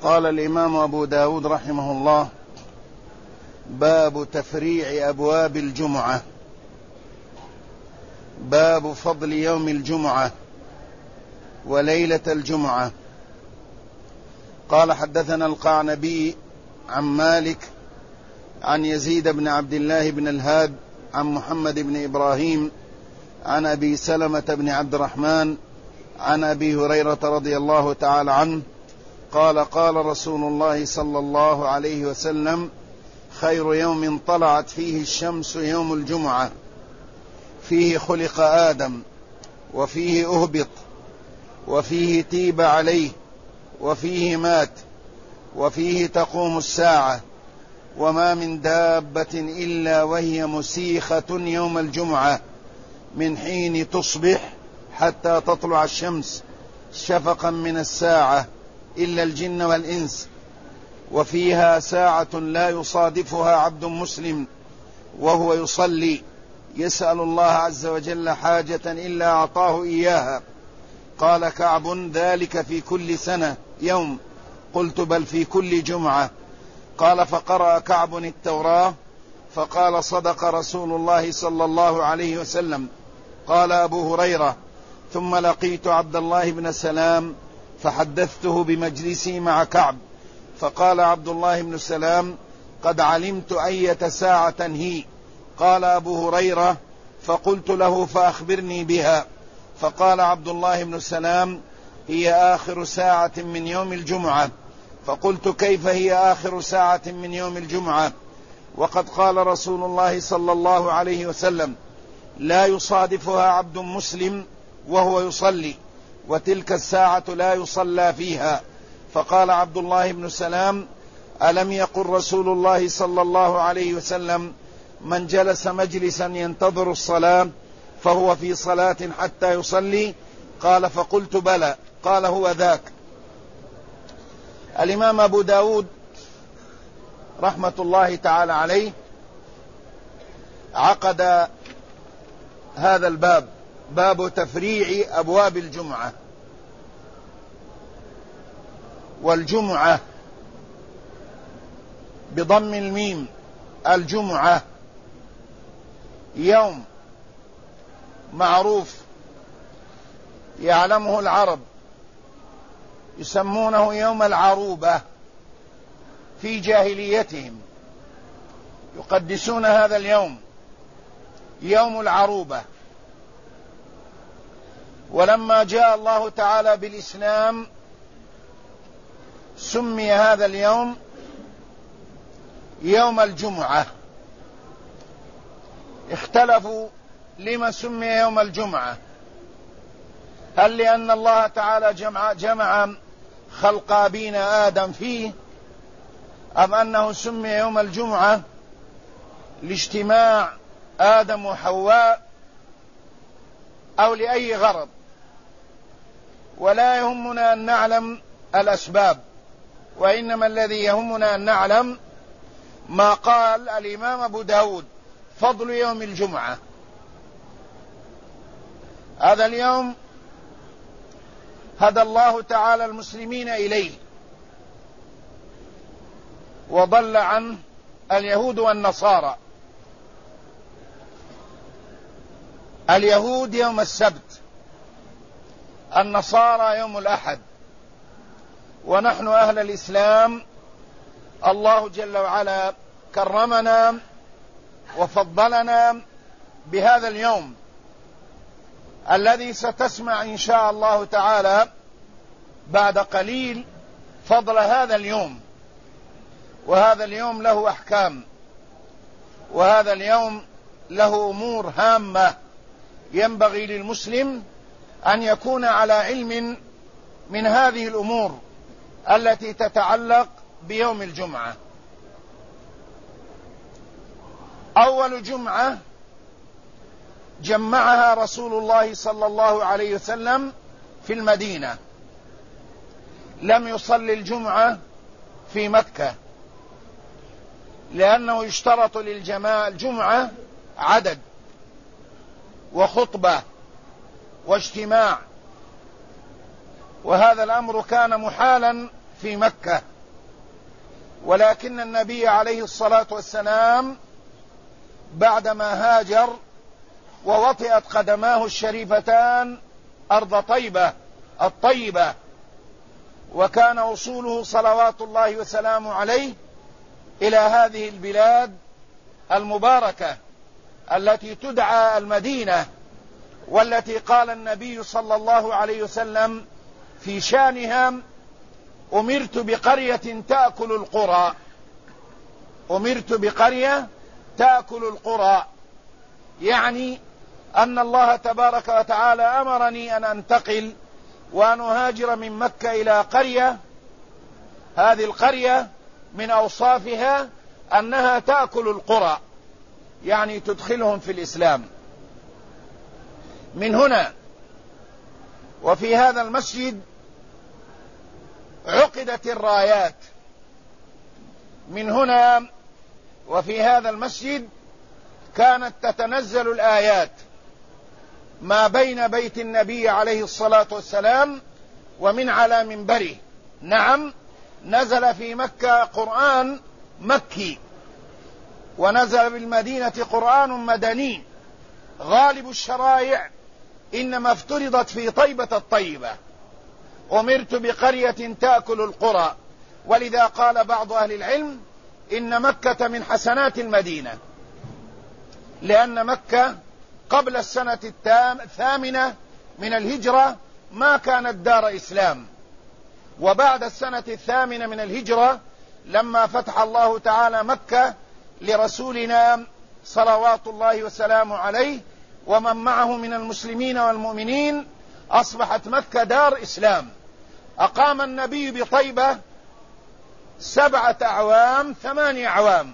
قال الإمام أبو داود رحمه الله: باب تفريع أبواب الجمعة. باب فضل يوم الجمعة وليلة الجمعة. قال: حدثنا القعنبي عن مالك عن يزيد بن عبد الله بن الهاد عن محمد بن إبراهيم عن أبي سلمة بن عبد الرحمن عن أبي هريرة رضي الله تعالى عنه قال: قال رسول الله صلى الله عليه وسلم: خير يوم طلعت فيه الشمس يوم الجمعة، فيه خلق آدم، وفيه أهبط، وفيه تيب عليه، وفيه مات، وفيه تقوم الساعة، وما من دابة إلا وهي مسيخة يوم الجمعة من حين تصبح حتى تطلع الشمس شفقا من الساعة إلا الجن والإنس، وفيها ساعة لا يصادفها عبد مسلم وهو يصلي يسأل الله عز وجل حاجة إلا أعطاه إياها. قال كعب: ذلك في كل سنة يوم. قلت: بل في كل جمعة. قال: فقرأ كعب التوراة فقال: صدق رسول الله صلى الله عليه وسلم. قال أبو هريرة: ثم لقيت عبد الله بن سلام فحدثته بمجلسي مع كعب، فقال عبد الله بن سلام: قد علمت أية ساعة هي. قال أبو هريرة: فقلت له: فأخبرني بها. فقال عبد الله بن سلام: هي آخر ساعة من يوم الجمعة. فقلت: كيف هي آخر ساعة من يوم الجمعة وقد قال رسول الله صلى الله عليه وسلم: لا يصادفها عبد مسلم وهو يصلي، وتلك الساعة لا يصلى فيها. فقال عبد الله بن سلام: ألم يقل رسول الله صلى الله عليه وسلم: من جلس مجلسا ينتظر الصلاة فهو في صلاة حتى يصلي؟ قال: فقلت: بلى. قال: هو ذاك. الإمام أبو داود رحمة الله تعالى عليه عقد هذا الباب، باب تفريع أبواب الجمعة. والجمعة بضم الميم، الجمعة يوم معروف يعلمه العرب، يسمونه يوم العروبة في جاهليتهم، يقدسون هذا اليوم يوم العروبة. ولما جاء الله تعالى بالإسلام سمي هذا اليوم يوم الجمعة. اختلفوا لما سمي يوم الجمعة، هل لأن الله تعالى جمع خلق أبينا آدم فيه، أم أنه سمي يوم الجمعة لاجتماع آدم وحواء، أو لأي غرض؟ ولا يهمنا أن نعلم الأسباب، وإنما الذي يهمنا أن نعلم ما قال الإمام أبو داود: فضل يوم الجمعة. هذا اليوم هدى الله تعالى المسلمين إليه، وضل عنه اليهود والنصارى. اليهود يوم السبت، النصارى يوم الأحد، ونحن أهل الإسلام الله جل وعلا كرمنا وفضلنا بهذا اليوم الذي ستسمع إن شاء الله تعالى بعد قليل فضل هذا اليوم. وهذا اليوم له أحكام، وهذا اليوم له أمور هامة ينبغي للمسلم أن يكون على علم من هذه الأمور التي تتعلق بيوم الجمعة. أول جمعة جمعها رسول الله صلى الله عليه وسلم في المدينة، لم يصلي الجمعة في مكة، لأنه يشترط للجمعة عدد وخطبة واجتماع، وهذا الأمر كان محالا في مكة ولكن النبي عليه الصلاة والسلام بعدما هاجر ووطئت قدماه الشريفتان أرض طيبة الطيبة، وكان وصوله صلوات الله وسلامه عليه إلى هذه البلاد المباركة التي تدعى المدينة، والتي قال النبي صلى الله عليه وسلم في شانها: أمرت بقرية تأكل القرى. أمرت بقرية تأكل القرى، يعني أن الله تبارك وتعالى أمرني أن أنتقل وأن أهاجر من مكة إلى قرية، هذه القرية من أوصافها أنها تأكل القرى، يعني تدخلهم في الإسلام. من هنا وفي هذا المسجد عقدت الرايات، من هنا وفي هذا المسجد كانت تتنزل الآيات ما بين بيت النبي عليه الصلاة والسلام ومن على منبره. نعم، نزل في مكة قرآن مكي، ونزل بالمدينة قرآن مدني. غالب الشرائع إنما افترضت في طيبة الطيبة. أمرت بقرية تأكل القرى، ولذا قال بعض أهل العلم إن مكة من حسنات المدينة، لأن مكة قبل السنة 8 من الهجرة ما كانت دار إسلام، وبعد السنة 8 من الهجرة لما فتح الله تعالى مكة لرسولنا صلوات الله وسلامه عليه ومن معه من المسلمين والمؤمنين، أصبحت مكة دار إسلام. أقام النبي بطيبة 7 أعوام 8 أعوام،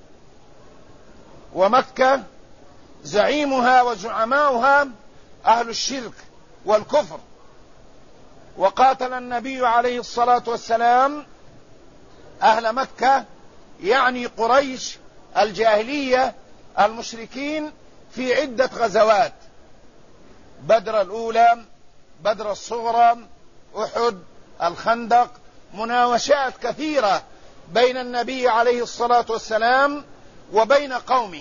ومكة زعيمها وزعماؤها أهل الشرك والكفر، وقاتل النبي عليه الصلاة والسلام أهل مكة، يعني قريش الجاهلية المشركين، في عدة غزوات: بدر الأولى، بدر الصغرى، أحد، الخندق، مناوشات كثيرة بين النبي عليه الصلاة والسلام وبين قومه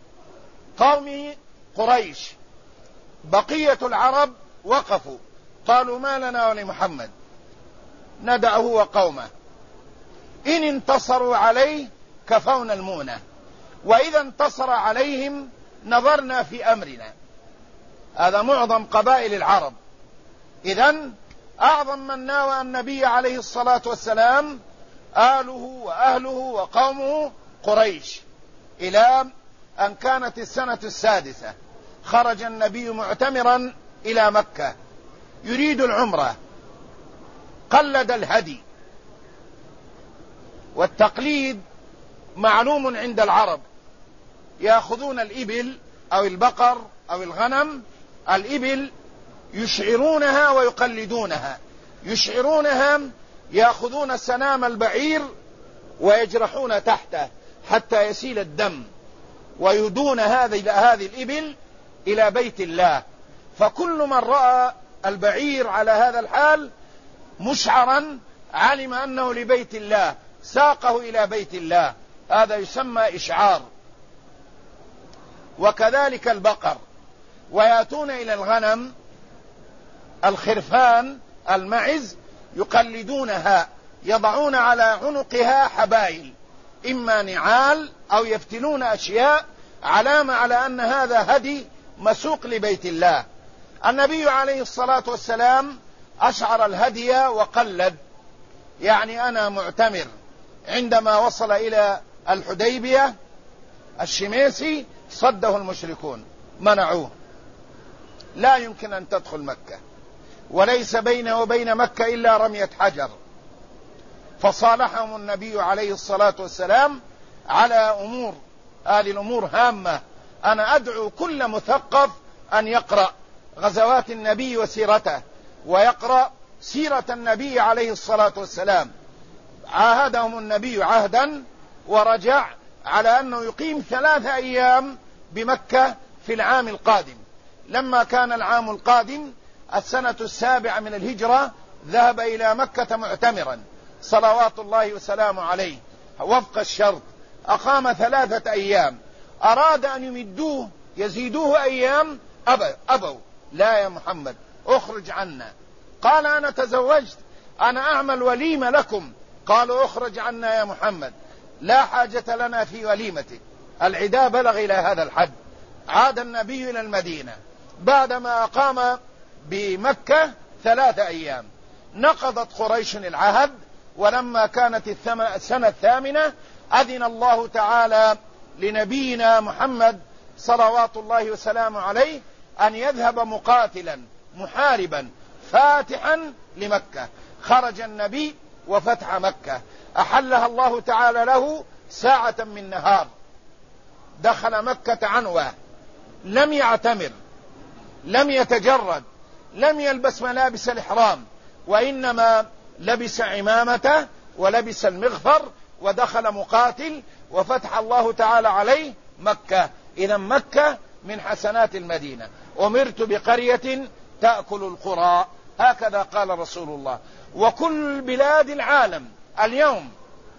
قريش. بقية العرب وقفوا قالوا: ما لنا ولمحمد، ندعه وقومه، إن انتصروا عليه كفونا المؤنة، وإذا انتصر عليهم نظرنا في أمرنا. هذا معظم قبائل العرب. إذن أعظم من ناوى النبي عليه الصلاة والسلام آله وأهله وقومه قريش، إلى أن كانت السنة 6 خرج النبي معتمرا إلى مكة يريد العمرة. قلد الهدي، والتقليد معلوم عند العرب، يأخذون الإبل أو البقر أو الغنم. الإبل يشعرونها ويقلدونها. يشعرونها، يأخذون سنام البعير ويجرحون تحته حتى يسيل الدم، ويهدون هذه الإبل إلى بيت الله. فكل من رأى البعير على هذا الحال مشعرا علم أنه لبيت الله، ساقه إلى بيت الله. هذا يسمى إشعار. وكذلك البقر. ويأتون إلى الغنم، الخرفان، المعز، يقلدونها، يضعون على عنقها حبائل، إما نعال أو يفتلون أشياء، علامة على أن هذا هدي مسوق لبيت الله. النبي عليه الصلاة والسلام أشعر الهدي وقلد، يعني أنا معتمر. عندما وصل إلى الحديبية الشميسي صده المشركون، منعوه، لا يمكن أن تدخل مكة، وليس بينه وبين مكة إلا رمية حجر. فصالحهم النبي عليه الصلاة والسلام على أمور، هذه الأمور هامة. أنا أدعو كل مثقف أن يقرأ غزوات النبي وسيرته، ويقرأ سيرة النبي عليه الصلاة والسلام. عاهدهم النبي عهدا ورجع على أنه يقيم 3 أيام بمكة في العام القادم. لما كان العام القادم السنة 7 من الهجرة ذهب إلى مكة معتمرا صلوات الله وسلامه عليه، وفق الشرط، أقام 3 أيام، أراد أن يمدوه يزيدوه أيام، أبوا، لا يا محمد أخرج عنا. قال أنا تزوجت، أنا أعمل وليمة لكم. قالوا أخرج عنا يا محمد، لا حاجة لنا في وليمتك. العداء بلغ إلى هذا الحد. عاد النبي إلى المدينة بعدما أقام بمكة 3 أيام. نقضت قريش العهد، ولما كانت السنة 8 أذن الله تعالى لنبينا محمد صلوات الله وسلامه عليه أن يذهب مقاتلا محاربا فاتحا لمكة. خرج النبي وفتح مكة، أحلها الله تعالى له ساعة من نهار. دخل مكة عنوة، لم يعتمر، لم يتجرد، لم يلبس ملابس الإحرام، وإنما لبس عمامته ولبس المغفر ودخل مقاتل، وفتح الله تعالى عليه مكة. إذا مكة من حسنات المدينة. أمرت بقرية تأكل القرى، هكذا قال رسول الله. وكل بلاد العالم اليوم،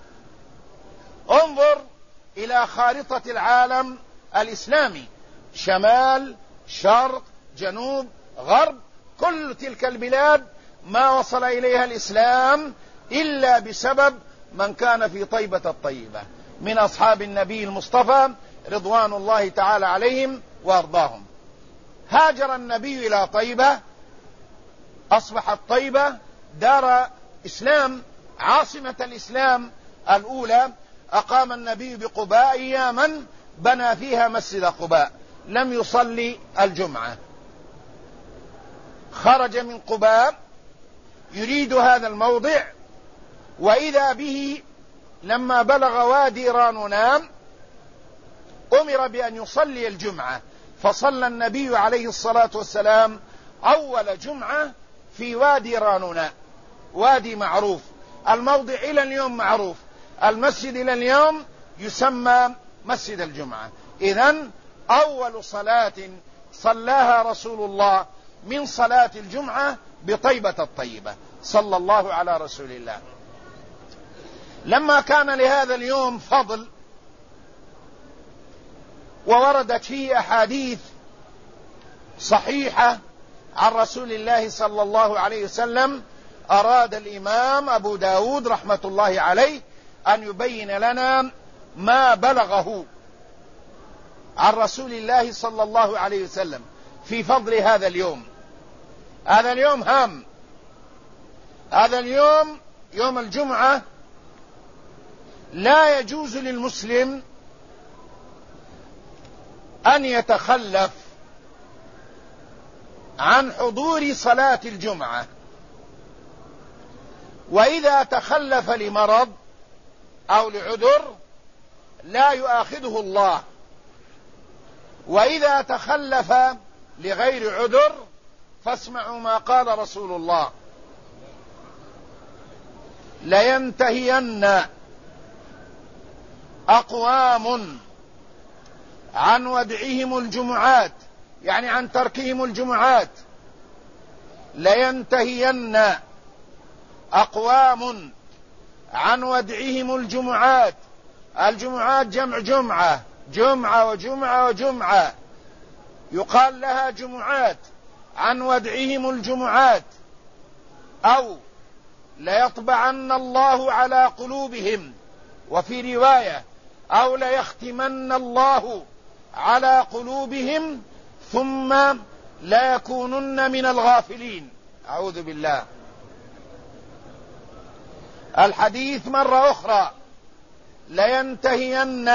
انظر إلى خارطة العالم الإسلامي، شمال، شرق، جنوب، غرب، كل تلك البلاد ما وصل إليها الإسلام إلا بسبب من كان في طيبة الطيبة من أصحاب النبي المصطفى رضوان الله تعالى عليهم وأرضاهم. هاجر النبي إلى طيبة، أصبحت طيبة دار إسلام، عاصمة الإسلام الأولى. أقام النبي بقباء أياما، بنى فيها مسجد قباء، لم يصلي الجمعة. خرج من قباء يريد هذا الموضع، وإذا به لما بلغ وادي رانونام أمر بأن يصلي الجمعة، فصلى النبي عليه الصلاة والسلام أول جمعة في وادي رانونام، وادي معروف، الموضع إلى اليوم معروف، المسجد إلى اليوم يسمى مسجد الجمعة. إذن أول صلاة صلاها رسول الله من صلاة الجمعة بطيبة الطيبة، صلى الله على رسول الله. لما كان لهذا اليوم فضل ووردت فيه أحاديث صحيحة عن رسول الله صلى الله عليه وسلم، أراد الإمام أبو داود رحمة الله عليه أن يبين لنا ما بلغه عن رسول الله صلى الله عليه وسلم في فضل هذا اليوم. هذا اليوم هام، هذا اليوم يوم الجمعة لا يجوز للمسلم أن يتخلف عن حضور صلاة الجمعة، وإذا تخلف لمرض أو لعذر لا يؤاخذه الله، وإذا تخلف لغير عذر فاسمعوا ما قال رسول الله: لينتهين أقوام عن ودعهم الجمعات، يعني عن تركهم الجمعات. لينتهين أقوام عن ودعهم الجمعات. الجمعات جمع جمعة، جمعة وجمعة وجمعة، يقال لها جمعات، عن ودعهم الجمعات. أو ليطبعن الله على قلوبهم، وفي رواية أو ليختمن الله على قلوبهم ثم لا يكونن من الغافلين، أعوذ بالله. الحديث مرة أخرى: لينتهين،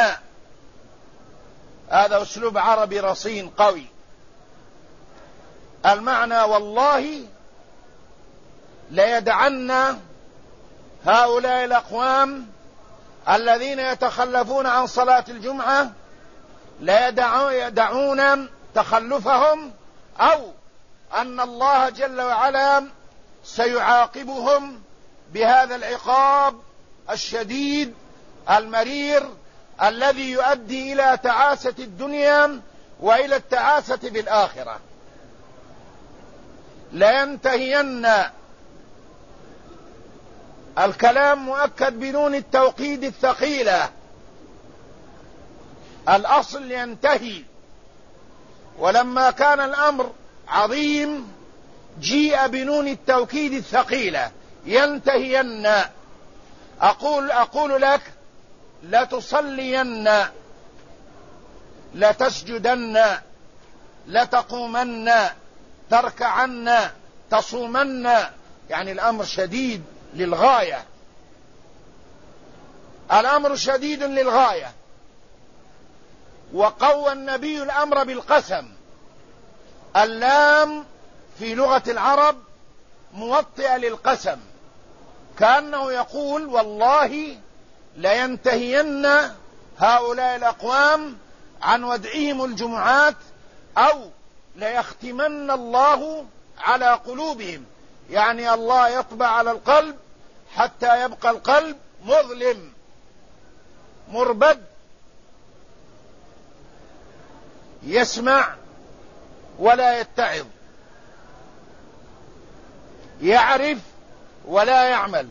هذا أسلوب عربي رصين قوي. المعنى: والله ليدعن هؤلاء الأقوام الذين يتخلفون عن صلاة الجمعة، ليدعون تخلفهم، أو أن الله جل وعلا سيعاقبهم بهذا العقاب الشديد المرير الذي يؤدي إلى تعاسة الدنيا وإلى التعاسة بالآخرة. لينتهين الكلام مؤكد بنون التوكيد الثقيلة، الأصل ينتهي، ولما كان الأمر عظيم جيء بنون التوكيد الثقيلة ينتهين. أقول لك لتصلين، لتسجدن، لتقومن، تركعن، تصومن، يعني الأمر شديد للغاية، الأمر شديد للغاية. وقوى النبي الأمر بالقسم، اللام في لغة العرب موطئة للقسم، كأنه يقول والله لينتهين هؤلاء الأقوام عن ودعهم الجمعات، أو ليختمن الله على قلوبهم، يعني الله يطبع على القلب حتى يبقى القلب مظلم مربد، يسمع ولا يتعظ، يعرف ولا يعمل،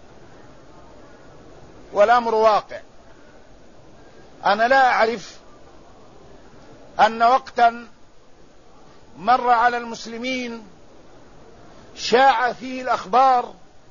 والأمر واقع. أنا لا أعرف أن وقتا مر على المسلمين شاع فيه الأخبار،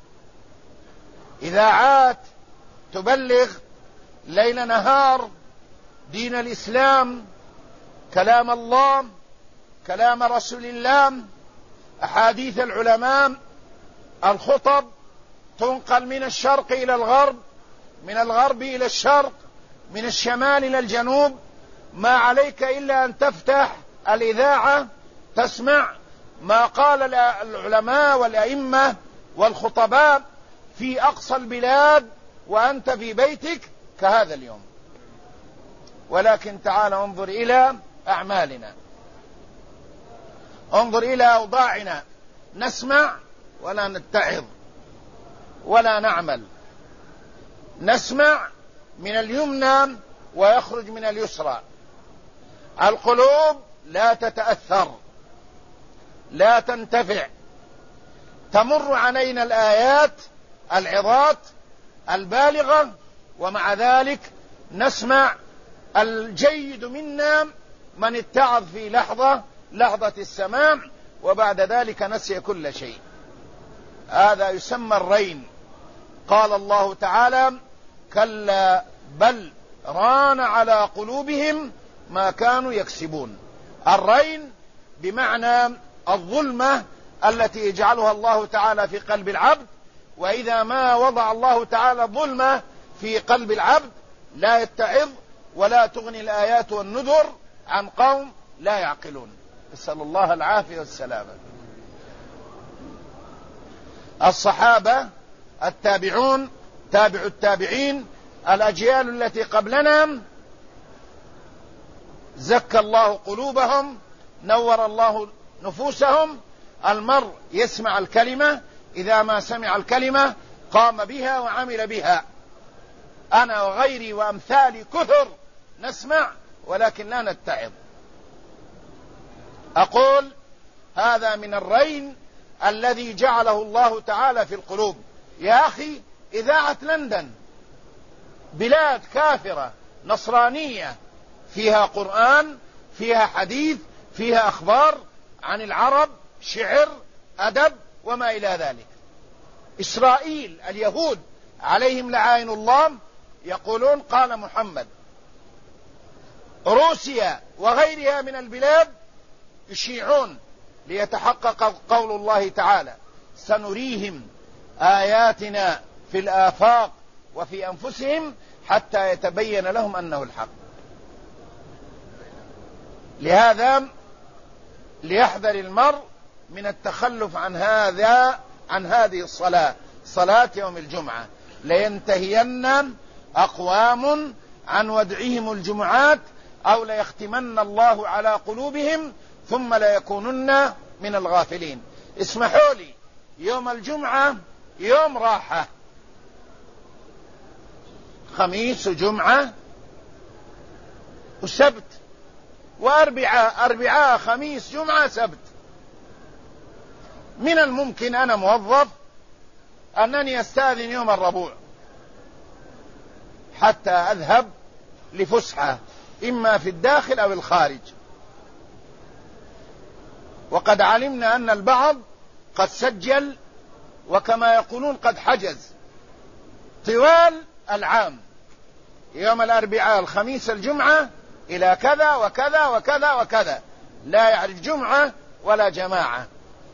إذاعات تبلغ ليل نهار دين الإسلام، كلام الله، كلام رسول الله، أحاديث العلماء، الخطب تنقل من الشرق إلى الغرب، من الغرب إلى الشرق، من الشمال إلى الجنوب. ما عليك إلا أن تفتح الإذاعة تسمع ما قال العلماء والأئمة والخطباء في أقصى البلاد وأنت في بيتك كهذا اليوم. ولكن تعال انظر إلى أعمالنا، انظر إلى أوضاعنا، نسمع ولا نتعظ ولا نعمل، نسمع من اليمنى ويخرج من اليسرى، القلوب لا تتأثر، لا تنتفع، تمر علينا الآيات العظات البالغة، ومع ذلك نسمع الجيد منا من اتعظ في لحظة السماع، وبعد ذلك نسي كل شيء. هذا يسمى الرين. قال الله تعالى كلا بل ران على قلوبهم ما كانوا يكسبون. الرين بمعنى الظلمة التي يجعلها الله تعالى في قلب العبد، وإذا ما وضع الله تعالى ظلمة في قلب العبد لا يتعظ ولا تغني الآيات والنذر عن قوم لا يعقلون. نسأل الله العافية والسلامة. الصحابة، التابعون، تابع التابعين، الأجيال التي قبلنا، زكى الله قلوبهم، نور الله نفوسهم. المرء يسمع الكلمة، إذا ما سمع الكلمة قام بها وعمل بها. أنا وغيري وأمثالي كثر نسمع ولكن لا نتعظ. أقول هذا من الرين الذي جعله الله تعالى في القلوب. يا أخي، إذاعة لندن بلاد كافرة نصرانية، فيها قرآن، فيها حديث، فيها أخبار عن العرب، شعر، أدب وما إلى ذلك. إسرائيل، اليهود عليهم لعائن الله، يقولون قال محمد. روسيا وغيرها من البلاد يشيعون ليتحقق قول الله تعالى سنريهم آياتنا في الآفاق وفي أنفسهم حتى يتبين لهم أنه الحق. لهذا ليحذر المرء من التخلف عن هذه الصلاة، صلاة يوم الجمعة. لينتهين أقوام عن ودعهم الجمعات، أو ليختمن الله على قلوبهم ثم ليكونن من الغافلين. اسمحوا لي، يوم الجمعة يوم راحة، خميس وجمعة وسبت أربعاء خميس جمعة سبت. من الممكن أنا موظف أنني أستأذن يوم الربوع حتى أذهب لفسحة إما في الداخل أو الخارج، وقد علمنا أن البعض قد سجل وكما يقولون قد حجز طوال العام يوم الأربعاء الخميس الجمعة إلى كذا وكذا وكذا وكذا، لا يعرف جمعة ولا جماعة،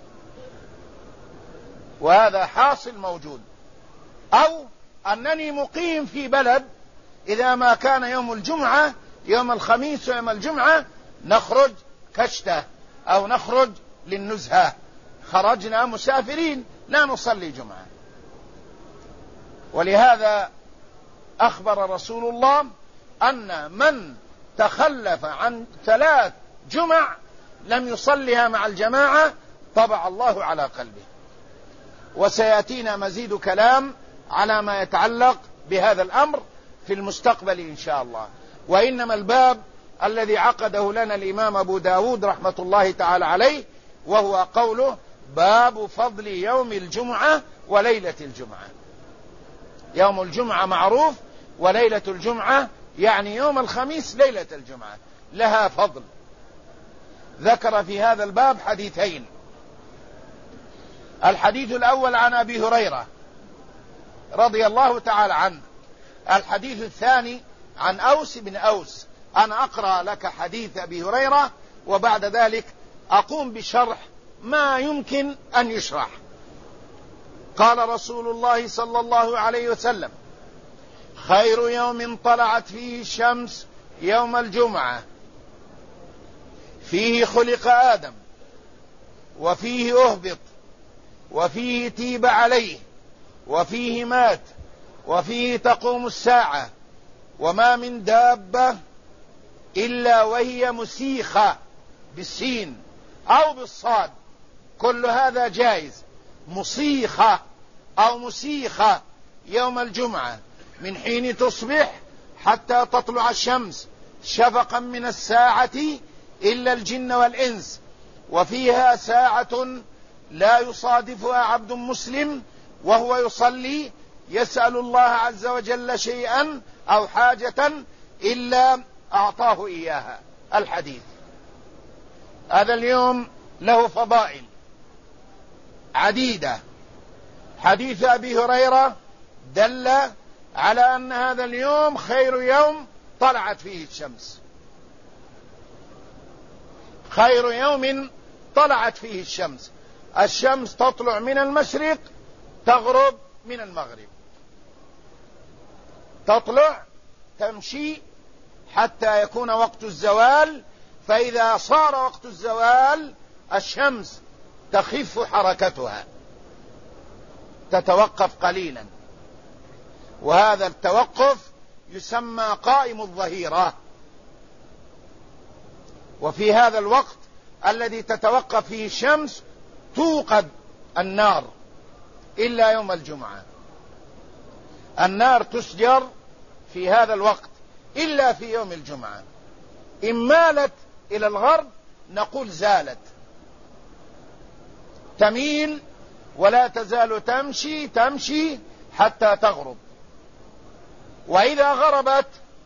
وهذا حاصل موجود. أو أنني مقيم في بلد إذا ما كان يوم الجمعة يوم الخميس ويوم الجمعة نخرج كشتة أو نخرج للنزهة، خرجنا مسافرين لا نصلي جمعة. ولهذا أخبر رسول الله أن من تخلف عن 3 جمع لم يصلها مع الجماعة طبع الله على قلبه. وسيأتينا مزيد كلام على ما يتعلق بهذا الأمر في المستقبل إن شاء الله. وإنما الباب الذي عقده لنا الإمام أبو داود رحمة الله تعالى عليه وهو قوله: باب فضل يوم الجمعة وليلة الجمعة. يوم الجمعة معروف، وليلة الجمعة يعني يوم الخميس ليلة الجمعة لها فضل. ذكر في هذا الباب حديثين: الحديث الأول عن أبي هريرة رضي الله تعالى عنه، الحديث الثاني عن أوس بن أوس. أنا أقرأ لك حديث أبي هريرة وبعد ذلك أقوم بشرح ما يمكن أن يشرح. قال رسول الله صلى الله عليه وسلم: خير يوم طلعت فيه الشمس يوم الجمعة، فيه خلق آدم، وفيه أهبط، وفيه تيب عليه، وفيه مات، وفيه تقوم الساعة، وما من دابة إلا وهي مسيخة بالسين أو بالصاد، كل هذا جائز، مصيخة أو مسيخة يوم الجمعة من حين تصبح حتى تطلع الشمس شفقا من الساعة إلا الجن والإنس، وفيها ساعة لا يصادفها عبد مسلم وهو يصلي يسأل الله عز وجل شيئا أو حاجة إلا أعطاه إياها. الحديث هذا اليوم له فضائل عديدة. حديث أبي هريرة دل على أن هذا اليوم خير يوم طلعت فيه الشمس، خير يوم طلعت فيه الشمس. الشمس تطلع من المشرق تغرب من المغرب، تطلع تمشي حتى يكون وقت الزوال، فإذا صار وقت الزوال الشمس تخف حركتها، تتوقف قليلا، وهذا التوقف يسمى قائم الظهيرة. وفي هذا الوقت الذي تتوقف فيه الشمس توقد النار إلا يوم الجمعة. النار تسجر في هذا الوقت إلا في يوم الجمعة. إن مالت إلى الغرب نقول زالت، تميل ولا تزال تمشي تمشي حتى تغرب، وإذا غربت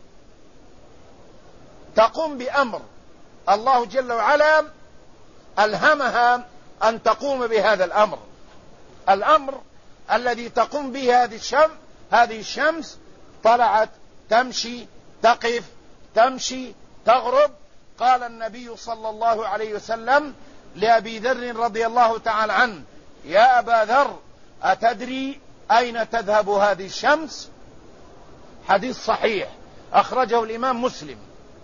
تقوم بأمر الله جل وعلا ألهمها أن تقوم بهذا الأمر. الأمر الذي تقوم به هذه الشمس طلعت تمشي تقف تمشي تغرب. قال النبي صلى الله عليه وسلم لأبي ذر رضي الله تعالى عنه: يا أبا ذر أتدري أين تذهب هذه الشمس؟ حديث صحيح أخرجه الإمام مسلم.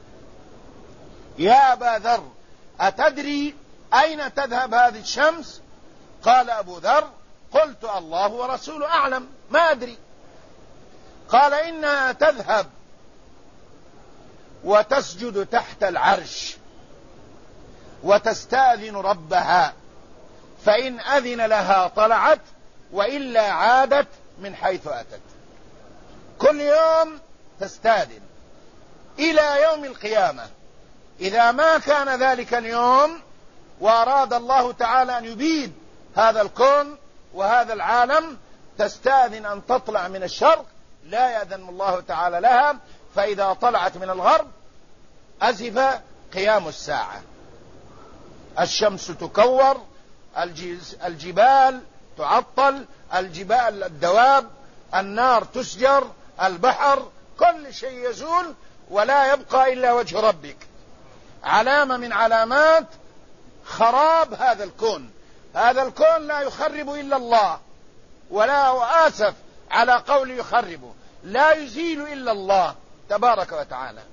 يا أبا ذر أتدري أين تذهب هذه الشمس؟ قال أبو ذر: قلت الله ورسوله أعلم، ما أدري. قال: إنها تذهب وتسجد تحت العرش وتستأذن ربها، فإن أذن لها طلعت وإلا عادت من حيث أتت. كل يوم تستأذن إلى يوم القيامة. إذا ما كان ذلك اليوم وأراد الله تعالى أن يبيد هذا الكون وهذا العالم تستأذن أن تطلع من الشرق لا يأذن الله تعالى لها، فإذا طلعت من الغرب أزف قيام الساعة، الشمس تكور، الجبال تعطل، الدواب، النار تسجر، البحر، كل شيء يزول ولا يبقى إلا وجه ربك. علامة من علامات خراب هذا الكون. هذا الكون لا يخرب إلا الله، ولا آسف على قول يخربه، لا يزيل إلا الله تبارك وتعالى.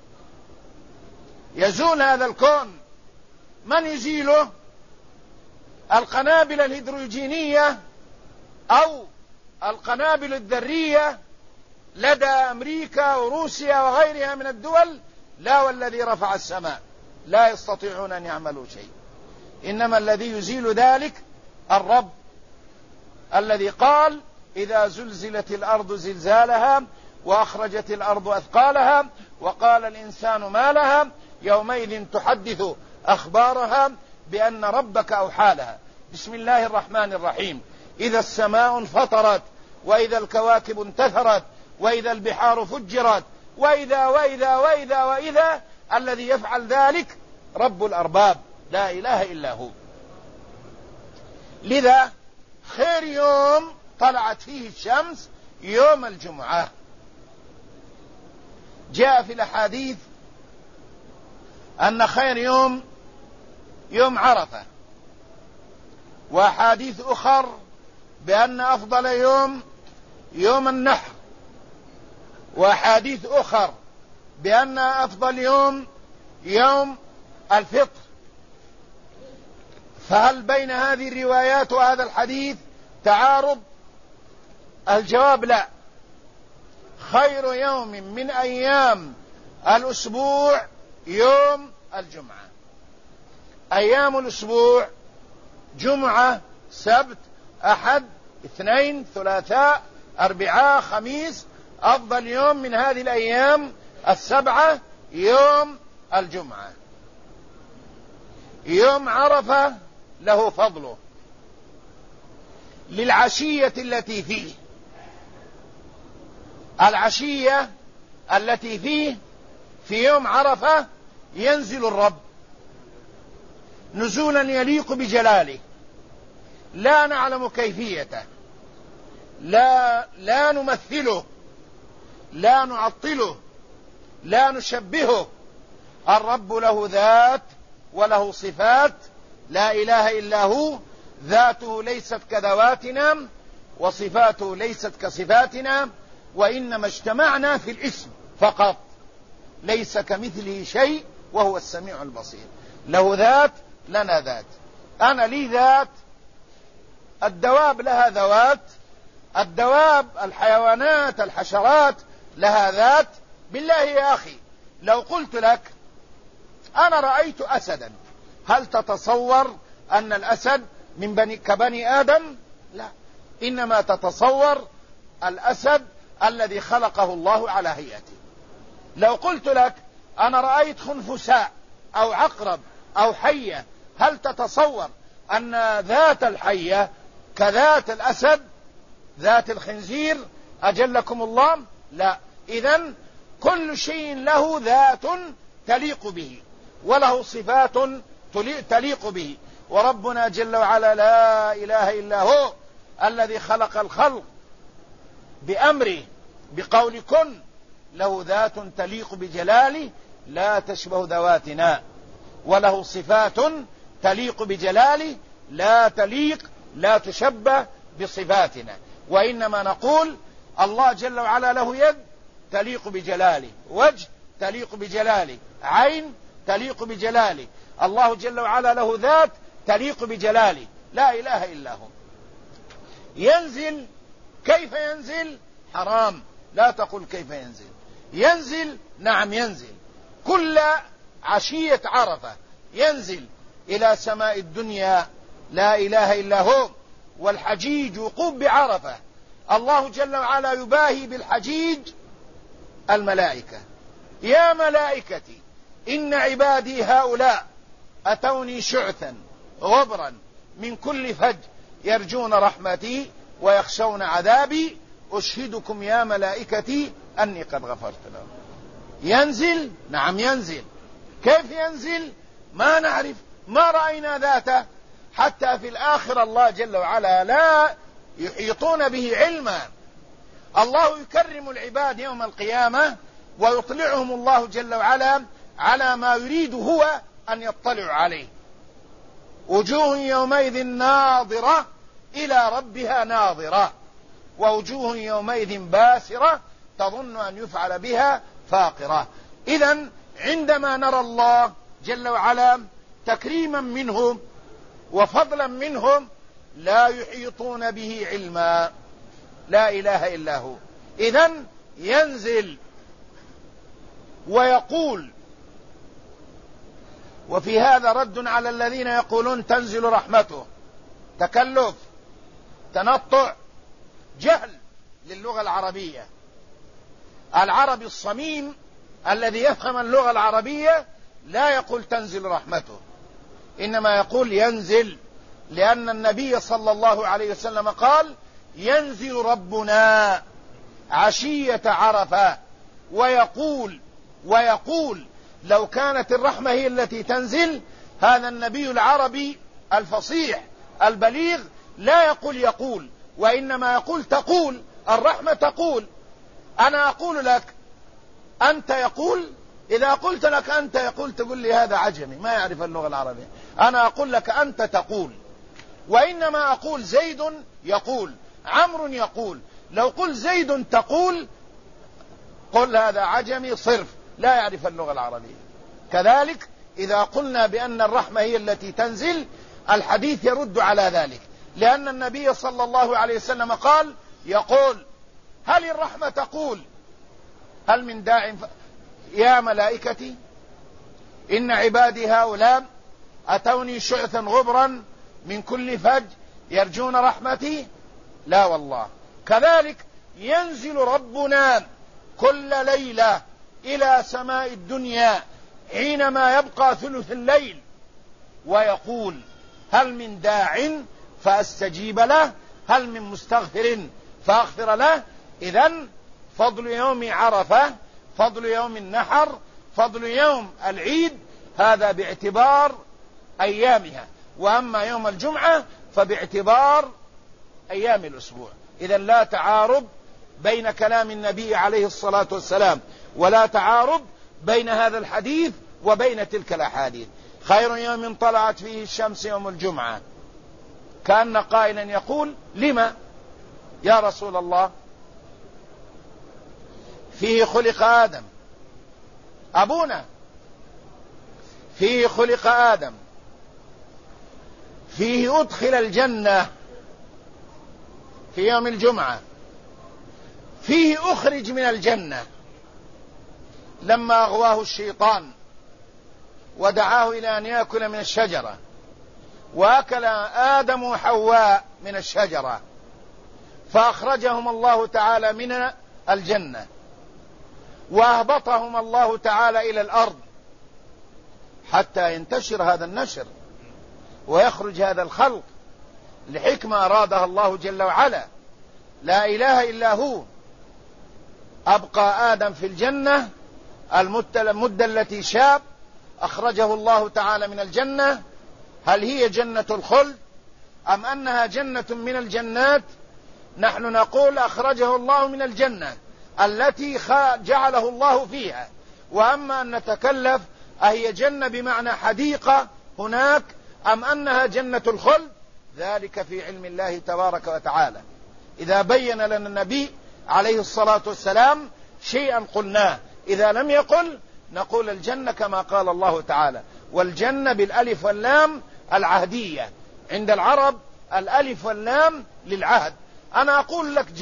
يزول هذا الكون، من يزيله؟ القنابل الهيدروجينية أو القنابل الذرية لدى أمريكا وروسيا وغيرها من الدول؟ لا، والذي رفع السماء لا يستطيعون أن يعملوا شيء. إنما الذي يزيل ذلك الرب الذي قال: إذا زلزلت الأرض زلزالها وأخرجت الأرض أثقالها وقال الإنسان ما لها يومئذ تحدث أخبارها بأن ربك أوحى لها. بسم الله الرحمن الرحيم. إذا السماء انفطرت وإذا الكواكب انتثرت وإذا البحار فجرت وإذا وإذا وإذا وإذا. الذي يفعل ذلك رب الأرباب لا إله إلا هو. لذا خير يوم طلعت فيه الشمس يوم الجمعة. جاء في الأحاديث أن خير يوم عرفة، وأحاديث أخر بأن أفضل يوم النحر، وأحاديث أخر بأن أفضل يوم الفطر. فهل بين هذه الروايات وهذا الحديث تعارض؟ الجواب لا. خير يوم من أيام الأسبوع يوم الجمعة. أيام الأسبوع جمعة، سبت، أحد، اثنين، ثلاثاء، أربعاء، خميس. أفضل يوم من هذه الأيام السبعة يوم الجمعة. يوم عرفة له فضله للعشية التي فيه. العشية التي فيه في يوم عرفة ينزل الرب نزولا يليق بجلاله، لا نعلم كيفيته، لا نمثله، لا نعطله، لا نشبهه. الرب له ذات وله صفات لا إله إلا هو. ذاته ليست كذواتنا وصفاته ليست كصفاتنا، وإنما اجتمعنا في الاسم فقط. ليس كمثله شيء وهو السميع البصير. له ذات، لنا ذات. أنا لي ذات، الدواب لها ذوات، الدواب الحيوانات الحشرات لها ذات. بالله يا أخي لو قلت لك أنا رأيت أسدا، هل تتصور أن الأسد كبني آدم؟ لا، إنما تتصور الأسد الذي خلقه الله على هيئته. لو قلت لك أنا رأيت خنفساء أو عقرب أو حية، هل تتصور أن ذات الحية كذات الأسد، ذات الخنزير أجلكم الله؟ لا. إذن كل شيء له ذات تليق به وله صفات تليق به. وربنا جل وعلا لا إله إلا هو الذي خلق الخلق بأمره بقول كن، له ذات تليق بجلاله لا تشبه ذواتنا، وله صفات تليق بجلاله لا تشبه بصفاتنا. وإنما نقول الله جل وعلا له يد تليق بجلاله، وجه تليق بجلاله، عين تليق بجلاله. الله جل وعلا له ذات تليق بجلاله لا إله إلا هو. ينزل، كيف ينزل؟ حرام، لا تقل كيف ينزل. ينزل، نعم ينزل كل عشية عرفة، ينزل إلى سماء الدنيا لا إله إلا هو. والحجيج وقوف بعرفة. الله جل وعلا يباهي بالحجيج الملائكة: يا ملائكتي إن عبادي هؤلاء أتوني شعثا غبرا من كل فج يرجون رحمتي ويخشون عذابي أشهدكم يا ملائكتي أني قد غفرت لهم. ينزل، نعم ينزل. كيف ينزل؟ ما نعرف، ما رأينا ذاته. حتى في الآخرة الله جل وعلا لا يحيطون به علما. الله يكرم العباد يوم القيامة ويطلعهم الله جل وعلا على ما يريد هو أن يطلعوا عليه. وجوه يومئذ ناظرة إلى ربها ناظرة، ووجوه يومئذ باسرة تظن أن يفعل بها فاقرة. إذن عندما نرى الله جل وعلا تكريما منهم وفضلا منهم لا يحيطون به علما، لا إله إلا هو. إذن ينزل ويقول. وفي هذا رد على الذين يقولون تنزل رحمته. تكلف، تنطع، جهل للغة العربية. العربي الصميم الذي يفهم اللغة العربية لا يقول تنزل رحمته، إنما يقول ينزل، لأن النبي صلى الله عليه وسلم قال ينزل ربنا عشية عرفة ويقول لو كانت الرحمة هي التي تنزل. هذا النبي العربي الفصيح البليغ لا يقول وإنما يقول تقول. الرحمة تقول. أنا أقول لك أنت يقول. إذا قلت لك أنت يقول تقول لي هذا عجمي ما يعرف اللغة العربية. أنا أقول لك أنت تقول، وإنما أقول زيد يقول، عمرو يقول. لو قل زيد تقول قل هذا عجمي صرف لا يعرف اللغة العربية. كذلك إذا قلنا بأن الرحمة هي التي تنزل الحديث يرد على ذلك، لأن النبي صلى الله عليه وسلم قال يقول هل الرحمة تقول هل من داع يا ملائكتي إن عبادي هؤلاء أتوني شعثا غبرا من كل فج يرجون رحمتي؟ لا والله. كذلك ينزل ربنا كل ليلة إلى سماء الدنيا حينما يبقى ثلث الليل ويقول هل من داع فأستجيب له، هل من مستغفر فأغفر له. إذن فضل يوم عرفة، فضل يوم النحر، فضل يوم العيد، هذا باعتبار أيامها، وأما يوم الجمعة فباعتبار أيام الأسبوع. إذن لا تعارض بين كلام النبي عليه الصلاة والسلام، ولا تعارض بين هذا الحديث وبين تلك الأحاديث. خير يوم طلعت فيه الشمس يوم الجمعة. كأن قائلا يقول لما يا رسول الله؟ فيه خلق آدم أبونا، فيه خلق آدم، فيه أدخل الجنة في يوم الجمعة، فيه أخرج من الجنة لما أغواه الشيطان ودعاه إلى أن يأكل من الشجرة، وأكل آدم وحواء من الشجرة فأخرجهم الله تعالى من الجنة وأهبطهم الله تعالى إلى الأرض حتى ينتشر هذا النشر ويخرج هذا الخلق لحكمة أرادها الله جل وعلا. لا إله إلا هو. أبقى آدم في الجنة المدة التي شاب، أخرجه الله تعالى من الجنة. هل هي جنة الخلد أم أنها جنة من الجنات؟ نحن نقول أخرجه الله من الجنة التي جعله الله فيها. وأما أن نتكلف أهي جنة بمعنى حديقة هناك أم أنها جنة الخلد، ذلك في علم الله تبارك وتعالى. إذا بين لنا النبي عليه الصلاة والسلام شيئا قلناه، إذا لم يقل نقول الجنة كما قال الله تعالى. والجنة بالألف واللام العهدية، عند العرب الألف واللام للعهد. أنا أقول لك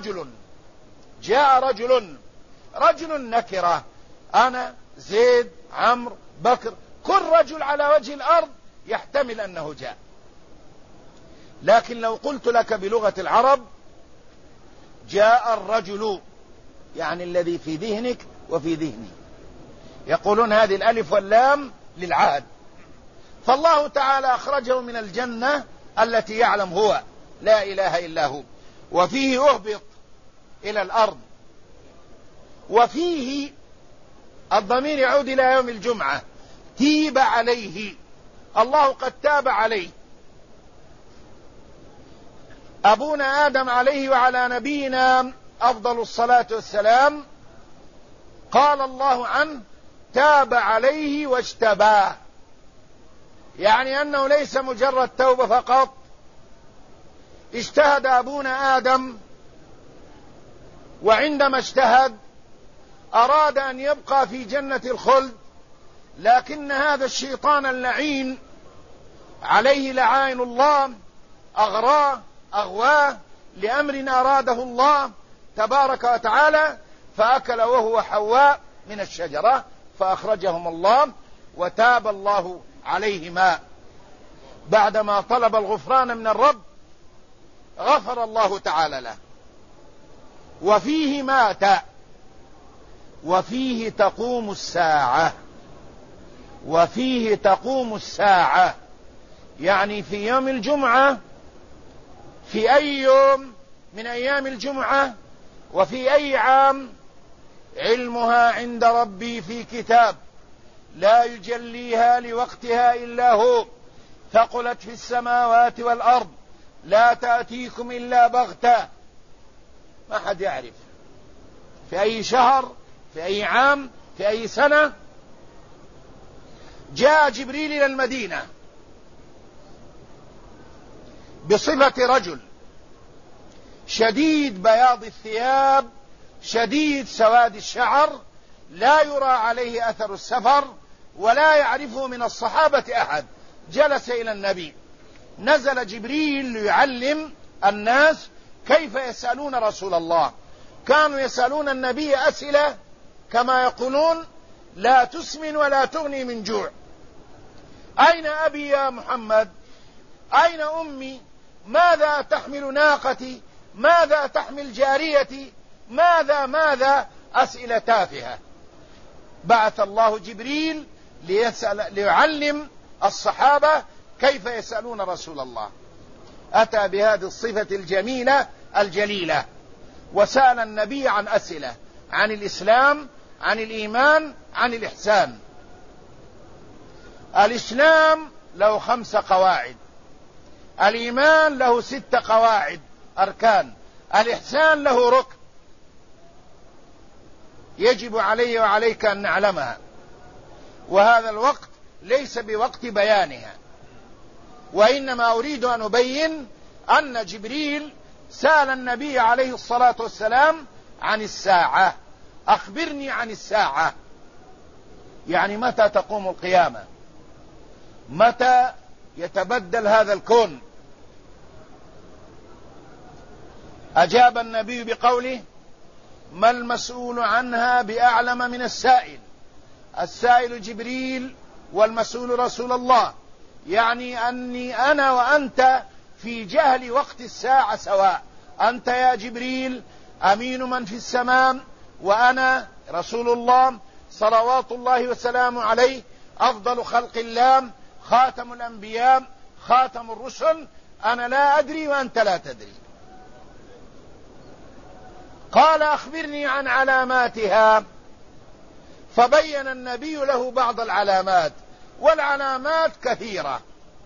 جاء رجل نكرة، أنا زيد عمرو بكر، كل رجل على وجه الأرض يحتمل أنه جاء. لكن لو قلت لك بلغة العرب جاء الرجل، يعني الذي في ذهنك وفي ذهني، يقولون هذه الألف واللام للعهد. فالله تعالى أخرجه من الجنة التي يعلم هو لا إله إلا هو، وفيه أهبط إلى الأرض، وفيه الضمير يعود إلى يوم الجمعة، تيب عليه، الله قد تاب عليه. أبونا آدم عليه وعلى نبينا أفضل الصلاة والسلام قال الله عنه تاب عليه واجتباه، يعني أنه ليس مجرد توبة فقط. اجتهد أبونا آدم، وعندما اجتهد أراد أن يبقى في جنة الخلد، لكن هذا الشيطان اللعين عليه لعائن الله أغواه لأمر أراده الله تبارك وتعالى، فأكل وهو حواء من الشجرة فأخرجهم الله، وتاب الله عليهما بعدما طلب الغفران من الرب، غفر الله تعالى له. وفيه مات، وفيه تقوم الساعة، وفيه تقوم الساعة، يعني في يوم الجمعة، في أي يوم من أيام الجمعة وفي أي عام، علمها عند ربي في كتاب لا يجليها لوقتها إلا هو، ثقلت في السماوات والأرض، لا تأتيكم إلا بغتة، ما حد يعرف في أي شهر، في أي عام، في أي سنة. جاء جبريل إلى المدينة بصفة رجل شديد بياض الثياب، شديد سواد الشعر، لا يرى عليه أثر السفر، ولا يعرفه من الصحابة أحد. جلس إلى النبي، نزل جبريل ليعلم الناس كيف يسألون رسول الله. كانوا يسألون النبي أسئلة كما يقولون لا تسمن ولا تغني من جوع. أين أبي يا محمد؟ أين أمي؟ ماذا تحمل ناقتي؟ ماذا تحمل جاريتي؟ ماذا؟ أسئلة تافهة. بعث الله جبريل ليعلم الصحابة كيف يسألون رسول الله. أتى بهذه الصفة الجميلة الجليلة، وسأل النبي عن أسئلة عن الإسلام، عن الإيمان، عن الإحسان. الإسلام له 5 قواعد، الإيمان له 6 قواعد أركان، الإحسان له ركن يجب علي وعليك أن نعلمها، وهذا الوقت ليس بوقت بيانها، وإنما أريد أن أبين أن جبريل سأل النبي عليه الصلاة والسلام عن الساعة. أخبرني عن الساعة، يعني متى تقوم القيامة، متى يتبدل هذا الكون. أجاب النبي بقوله ما المسؤول عنها بأعلم من السائل. السائل جبريل والمسؤول رسول الله، يعني أني أنا وأنت في جهل وقت الساعة سواء. أنت يا جبريل أمين من في السماء، وأنا رسول الله صلوات الله وسلامه عليه، أفضل خلق الله، خاتم الأنبياء، خاتم الرسل. أنا لا أدري وأنت لا تدري. قال أخبرني عن علاماتها، فبين النبي له بعض العلامات، والعلامات كثيرة.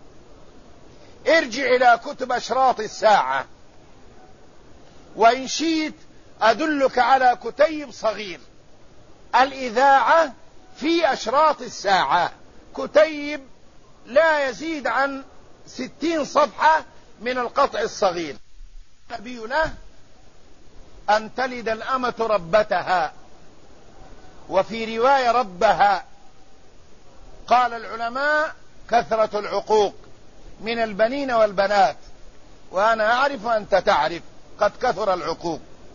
ارجع إلى كتب أشراط الساعة، وإن شئت أدلك على كتيب صغير، الإذاعة في أشراط الساعة، كتيب لا يزيد عن 60 صفحة من القطع الصغير. النبي له أن تلد الأمة ربتها، وفي رواية ربها. قال العلماء كثرة العقوق من البنين والبنات، وأنا أعرف وأنت تعرف قد كثر العقوق.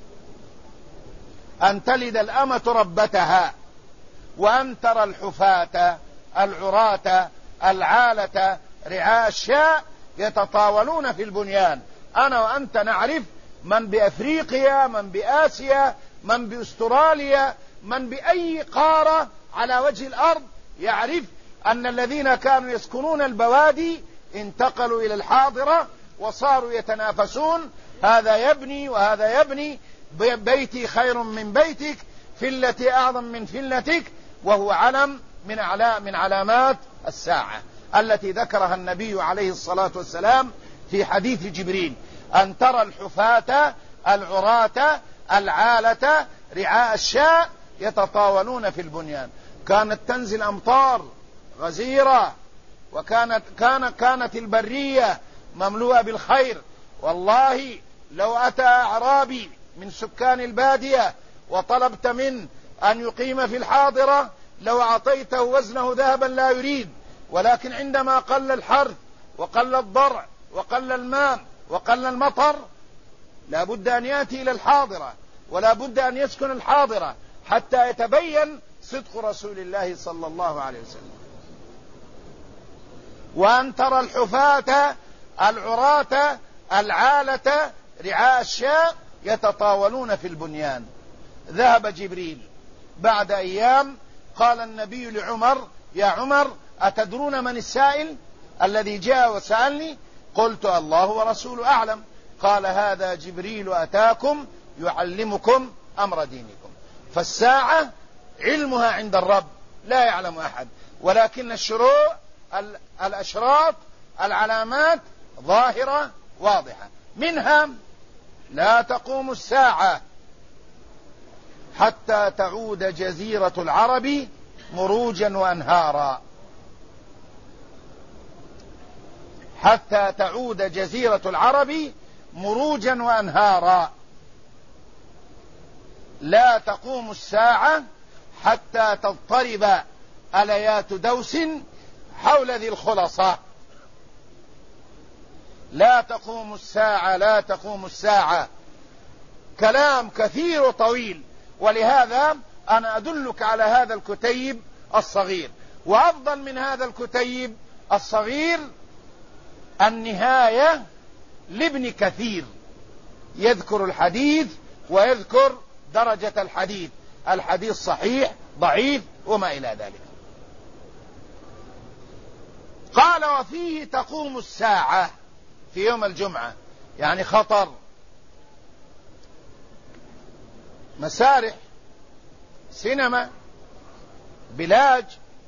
أن تلد الأمة ربتها، وأن ترى الحفاة العراة العالة رعاء الشاء يتطاولون في البنيان. أنا وأنت نعرف، من بأفريقيا، من بآسيا، من بأستراليا، من بأي قارة على وجه الأرض، يعرف أن الذين كانوا يسكنون البوادي انتقلوا إلى الحاضرة وصاروا يتنافسون هذا يبني وهذا يبني، بيتي خير من بيتك، فلتي أعظم من فلتك، وهو علم من علامات الساعة التي ذكرها النبي عليه الصلاة والسلام في حديث جبريل: أن ترى الحفاة العراة العالة رعاء الشاء يتطاولون في البنيان. كانت تنزل أمطار غزيرة، كانت البرية مملوءة بالخير. والله لو أتى أعرابي من سكان البادية وطلبت منه أن يقيم في الحاضرة لو أعطيته وزنه ذهبا لا يريد، ولكن عندما قل الحرث وقل الضرع وقل الماء وقل المطر لا بد أن يأتي إلى الحاضرة، ولا بد أن يسكن الحاضرة حتى يتبين صدق رسول الله صلى الله عليه وسلم. وأن ترى الحفاة العراة العالة رعاء الشاء يتطاولون في البنيان. ذهب جبريل بعد أيام، قال النبي لعمر: يا عمر، أتدرون من السائل الذي جاء وسألني؟ قلت: الله ورسوله أعلم. قال: هذا جبريل أتاكم يعلمكم أمر دينكم. فالساعة علمها عند الرب لا يعلم أحد، ولكن الشروع الأشراط العلامات ظاهرة واضحة. منها: لا تقوم الساعة حتى تعود جزيرة العرب مروجا وأنهارا. حتى تعود جزيرة العرب مروجا وأنهارا. لا تقوم الساعة حتى تضطرب أليات دوس حول ذي الخلصة. لا تقوم الساعة، لا تقوم الساعة، كلام كثير وطويل. ولهذا أنا أدلك على هذا الكتيب الصغير. وأفضل من هذا الكتيب الصغير النهاية لابن كثير، يذكر الحديث ويذكر درجة الحديث، الحديث صحيح ضعيف وما إلى ذلك. قال: وفيه تقوم الساعة، في يوم الجمعة، يعني خطر، مسارح، سينما، بلاج،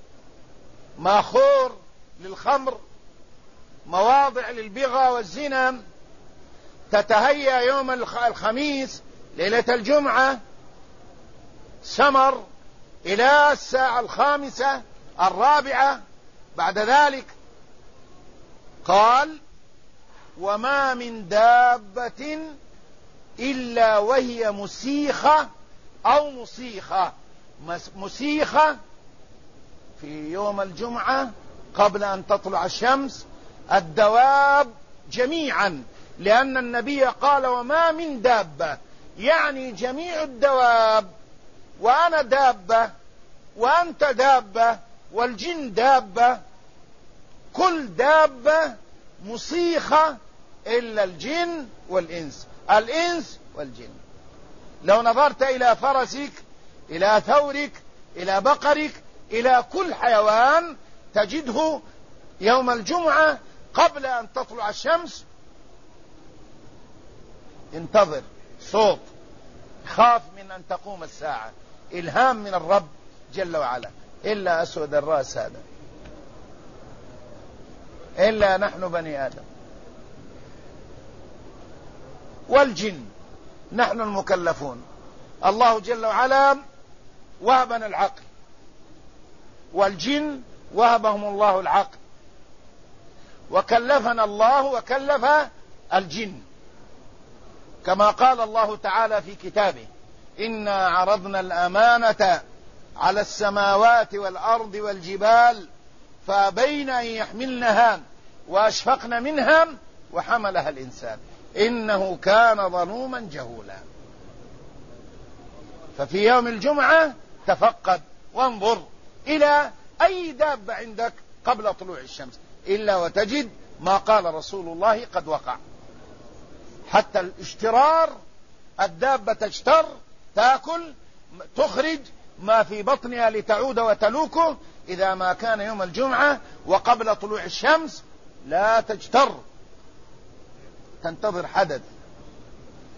ماخور للخمر، مواضع للبغى والزنا، تتهيأ يوم الخميس ليلة الجمعة سمر إلى الساعة 5 4. بعد ذلك قال: وما من دابة إلا وهي مسيخة أو مصيخة. مسيخة في يوم الجمعة قبل أن تطلع الشمس الدواب جميعا، لأن النبي قال: وما من دابة، يعني جميع الدواب، وأنا دابة وأنت دابة والجن دابة، كل دابة مصيخة إلا الجن والإنس، الإنس والجن. لو نظرت إلى فرسك، إلى ثورك، إلى بقرك، إلى كل حيوان تجده يوم الجمعة قبل أن تطلع الشمس انتظر صوت، خاف من أن تقوم الساعة، إلهام من الرب جل وعلا. إلا أسود الرأس هذا، إلا نحن بني آدم والجن نحن المكلفون. الله جل وعلا وهبنا العقل، والجن وهبهم الله العقل، وكلفنا الله وكلف الجن، كما قال الله تعالى في كتابه: إنا عرضنا الأمانة على السماوات والأرض والجبال فأبين أن يحملنها وأشفقن منها وحملها الإنسان إنه كان ظلوما جهولا. ففي يوم الجمعة تفقد وانظر إلى أي دابة عندك قبل طلوع الشمس، إلا وتجد ما قال رسول الله قد وقع. حتى الاشترار، الدابة تشتر، تأكل، تخرج ما في بطنها لتعود وتلوكه. إذا ما كان يوم الجمعة وقبل طلوع الشمس لا تجتر، تنتظر حدث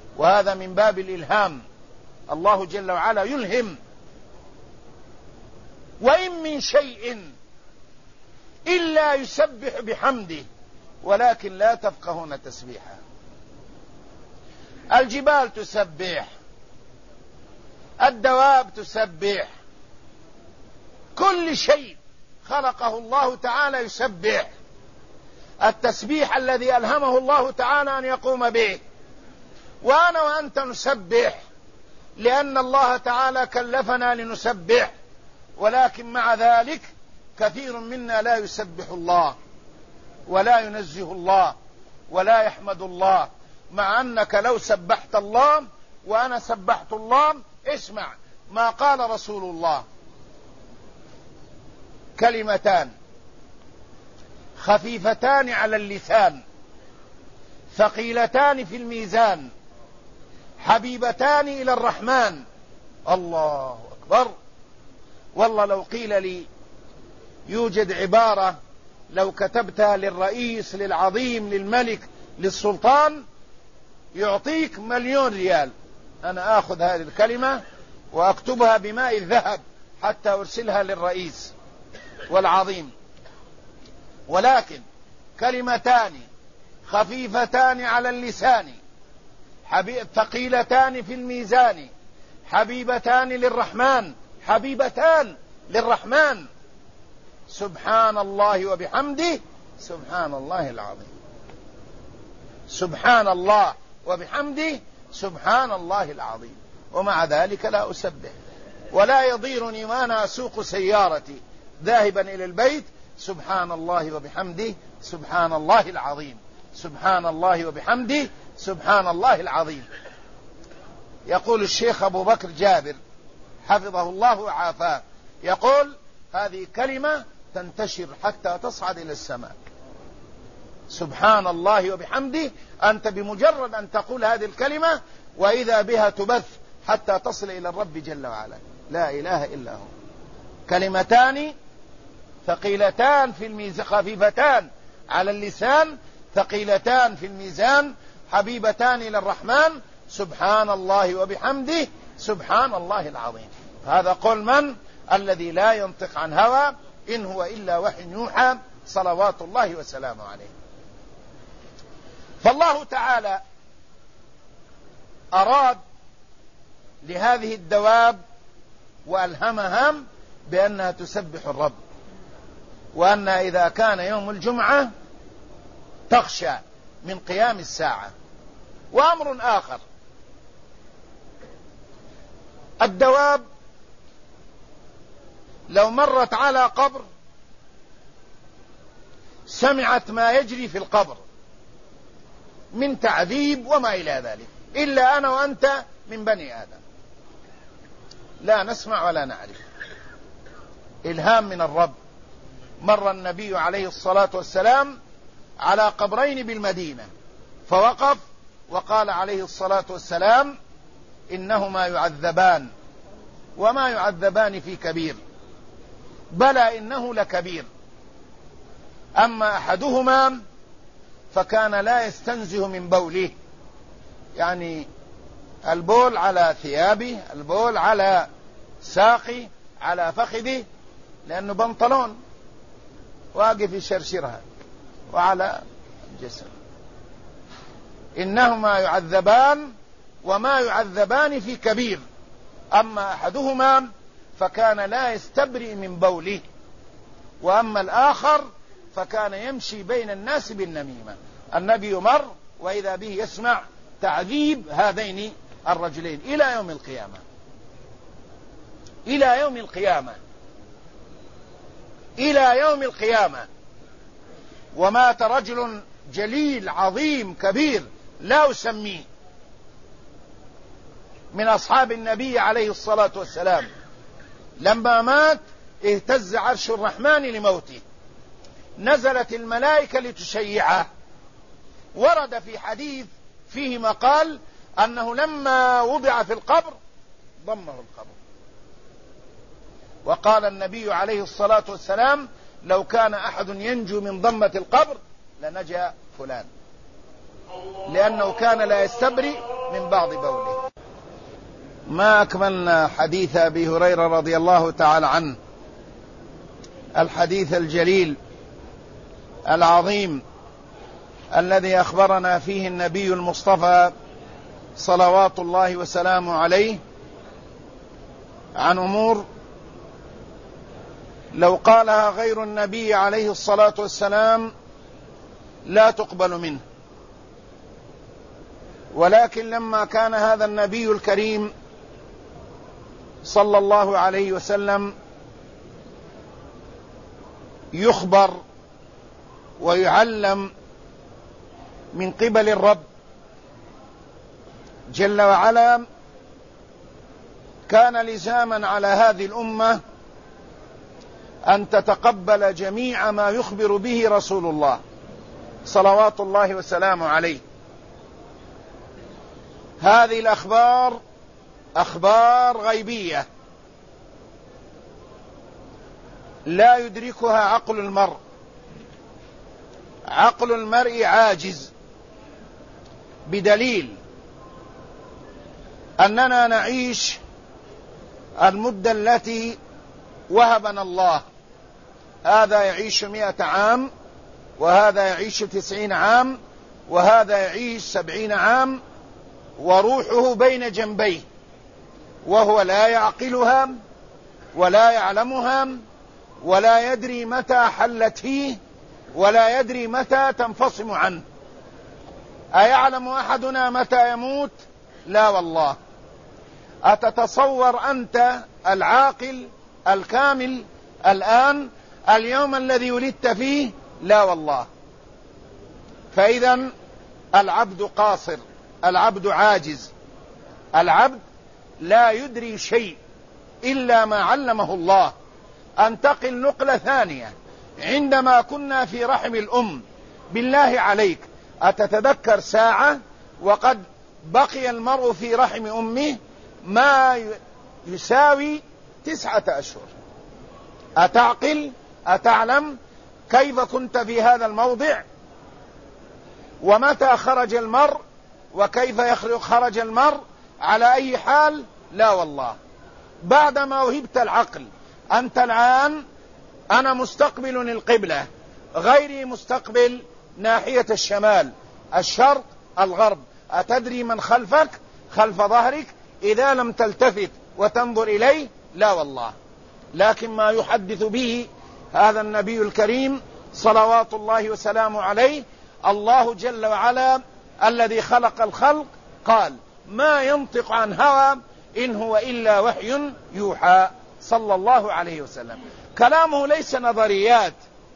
وهذا من باب الإلهام، الله جل وعلا يلهم. وإن من شيء إلا يسبح بحمده ولكن لا تفقهون تسبيحه. الجبال تسبح، الدواب تسبح، كل شيء خلقه الله تعالى يسبح. التسبيح الذي ألهمه الله تعالى أن يقوم به، وأنا وأنت نسبح لأن الله تعالى كلفنا لنسبح، ولكن مع ذلك كثير منا لا يسبح الله ولا ينزه الله ولا يحمد الله، مع أنك لو سبحت الله وأنا سبحت الله، اسمع ما قال رسول الله: كلمتان خفيفتان على اللسان ثقيلتان في الميزان حبيبتان إلى الرحمن. الله أكبر. والله لو قيل لي يوجد عبارة لو كتبتها للرئيس، للعظيم، للملك، للسلطان، يعطيك 1,000,000 ريال، أنا آخذ هذه الكلمة وأكتبها بماء الذهب حتى أرسلها للرئيس والعظيم. ولكن كلمتان خفيفتان على اللسان ثقيلتان في الميزان حبيبتان للرحمن، حبيبتان للرحمن. سبحان الله وبحمده سبحان الله العظيم. سبحان الله وبحمده سبحان الله العظيم. ومع ذلك لا أسبح، ولا يضيرني وأنا أسوق سيارتي ذاهبا إلى البيت سبحان الله وبحمده سبحان الله العظيم، سبحان الله وبحمده سبحان الله العظيم. يقول الشيخ أبو بكر جابر حفظه الله وعافاه، يقول: هذه كلمة تنتشر حتى تصعد إلى السماء. سبحان الله وبحمده، أنت بمجرد أن تقول هذه الكلمة وإذا بها تبث حتى تصل إلى الرب جل وعلا، لا إله إلا هو. كلمتان ثقيلتان في الميزان، خفيفتان على اللسان ثقيلتان في الميزان حبيبتان إلى الرحمن، سبحان الله وبحمده سبحان الله العظيم. هذا قول من؟ الذي لا ينطق عن هوى، إن هو إلا وحي يوحى، صلوات الله وسلامه عليه. فالله تعالى أراد لهذه الدواب وألهمها بأنها تسبح الرب، وأنها إذا كان يوم الجمعة تخشى من قيام الساعة. وأمر آخر: الدواب لو مرت على قبر سمعت ما يجري في القبر من تعذيب وما إلى ذلك، إلا أنا وأنت من بني آدم لا نسمع ولا نعرف. إلهام من الرب. مر النبي عليه الصلاة والسلام على قبرين بالمدينة فوقف وقال عليه الصلاة والسلام: إنهما يعذبان وما يعذبان في كبير، بلى إنه لكبير. أما أحدهما فكان لا يستنزه من بوله، يعني البول على ثيابه، البول على ساقي، على فخذه، لأنه بنطلون واقف يشرشرها، وعلى الجسم. إنهما يعذبان وما يعذبان في كبير. أما أحدهما فكان لا يستبرئ من بوله، وأما الآخر فكان يمشي بين الناس بالنميمة. النبي مر وإذا به يسمع تعذيب هذين الرجلين إلى يوم القيامة، إلى يوم القيامة، إلى يوم القيامة. ومات رجل جليل عظيم كبير لا أسميه من أصحاب النبي عليه الصلاة والسلام، لما مات اهتز عرش الرحمن لموته، نزلت الملائكة لتشيعه. ورد في حديث فيه مقال أنه لما وضع في القبر ضمه القبر، وقال النبي عليه الصلاة والسلام: لو كان أحد ينجو من ضمة القبر لنجا فلان، لأنه كان لا يستبرئ من بعض بوله. ما أكملنا حديث أبي هريرة رضي الله تعالى عنه، الحديث الجليل العظيم الذي أخبرنا فيه النبي المصطفى صلوات الله وسلامه عليه عن أمور لو قالها غير النبي عليه الصلاة والسلام لا تقبل منه، ولكن لما كان هذا النبي الكريم صلى الله عليه وسلم يخبر ويعلم من قبل الرب جل وعلا، كان لزاما على هذه الأمة أن تتقبل جميع ما يخبر به رسول الله صلوات الله وسلامه عليه. هذه الأخبار أخبار غيبية لا يدركها عقل المرء، عقل المرء عاجز، بدليل أننا نعيش المدة التي وهبنا الله، هذا يعيش 100 عام، وهذا يعيش 90 عام، وهذا يعيش 70 عام، وروحه بين جنبيه، وهو لا يعقلها ولا يعلمها ولا يدري متى حلت فيه ولا يدري متى تنفصم عنه. أيعلم أحدنا متى يموت؟ لا والله. أتتصور أنت العاقل الكامل الآن اليوم الذي ولدت فيه؟ لا والله. فإذا العبد قاصر، العبد عاجز، العبد لا يدري شيء إلا ما علمه الله. أنتقل نقلة ثانية، عندما كنا في رحم الأم، بالله عليك أتتذكر ساعة وقد بقي المرء في رحم أمه ما يساوي 9 أشهر؟ أتعقل؟ أتعلم كيف كنت في هذا الموضع؟ ومتى خرج المرء؟ وكيف خرج المرء؟ على أي حال؟ لا والله. بعدما وهبت العقل، أنت الآن، أنا مستقبل القبلة، غيري مستقبل ناحية الشمال، الشرق، الغرب. أتدري من خلفك خلف ظهرك إذا لم تلتفت وتنظر إليه؟ لا والله. لكن ما يحدث به هذا النبي الكريم صلوات الله وسلامه عليه، الله جل وعلا الذي خلق الخلق قال: ما ينطق عن هوى إن هو إلا وحي يوحى، صلى الله عليه وسلم. كلامه ليس نظريات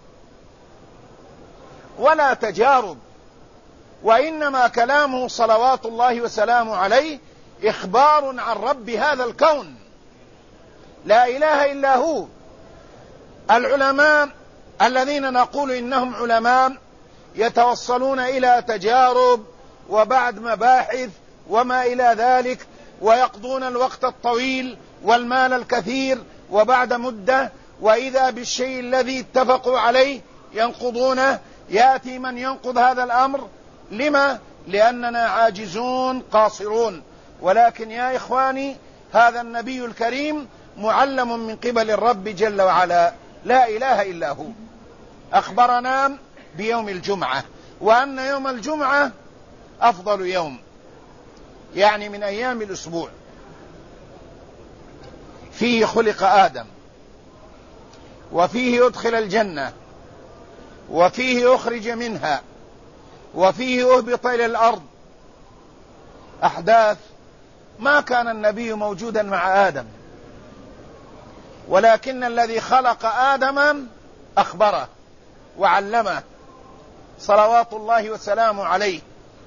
ولا تجارب، وإنما كلامه صلوات الله وسلامه عليه إخبار عن رب هذا الكون، لا إله إلا هو. العلماء الذين نقول إنهم علماء يتوصلون إلى تجارب وبعد مباحث وما إلى ذلك، ويقضون الوقت الطويل والمال الكثير، وبعد مدة وإذا بالشيء الذي اتفقوا عليه ينقضونه. يأتي من ينقض هذا الأمر، لما؟ لأننا عاجزون قاصرون. ولكن يا إخواني، هذا النبي الكريم معلم من قبل الرب جل وعلا، لا إله إلا هو. أخبرنا بيوم الجمعة، وأن يوم الجمعة أفضل يوم، يعني من أيام الأسبوع. فيه خلق آدم، وفيه أدخل الجنة، وفيه أخرج منها، وفيه أهبط إلى الأرض. أحداث ما كان النبي موجودا مع آدم، ولكن الذي خلق آدم أخبره وعلمه صلوات الله وسلامه عليه.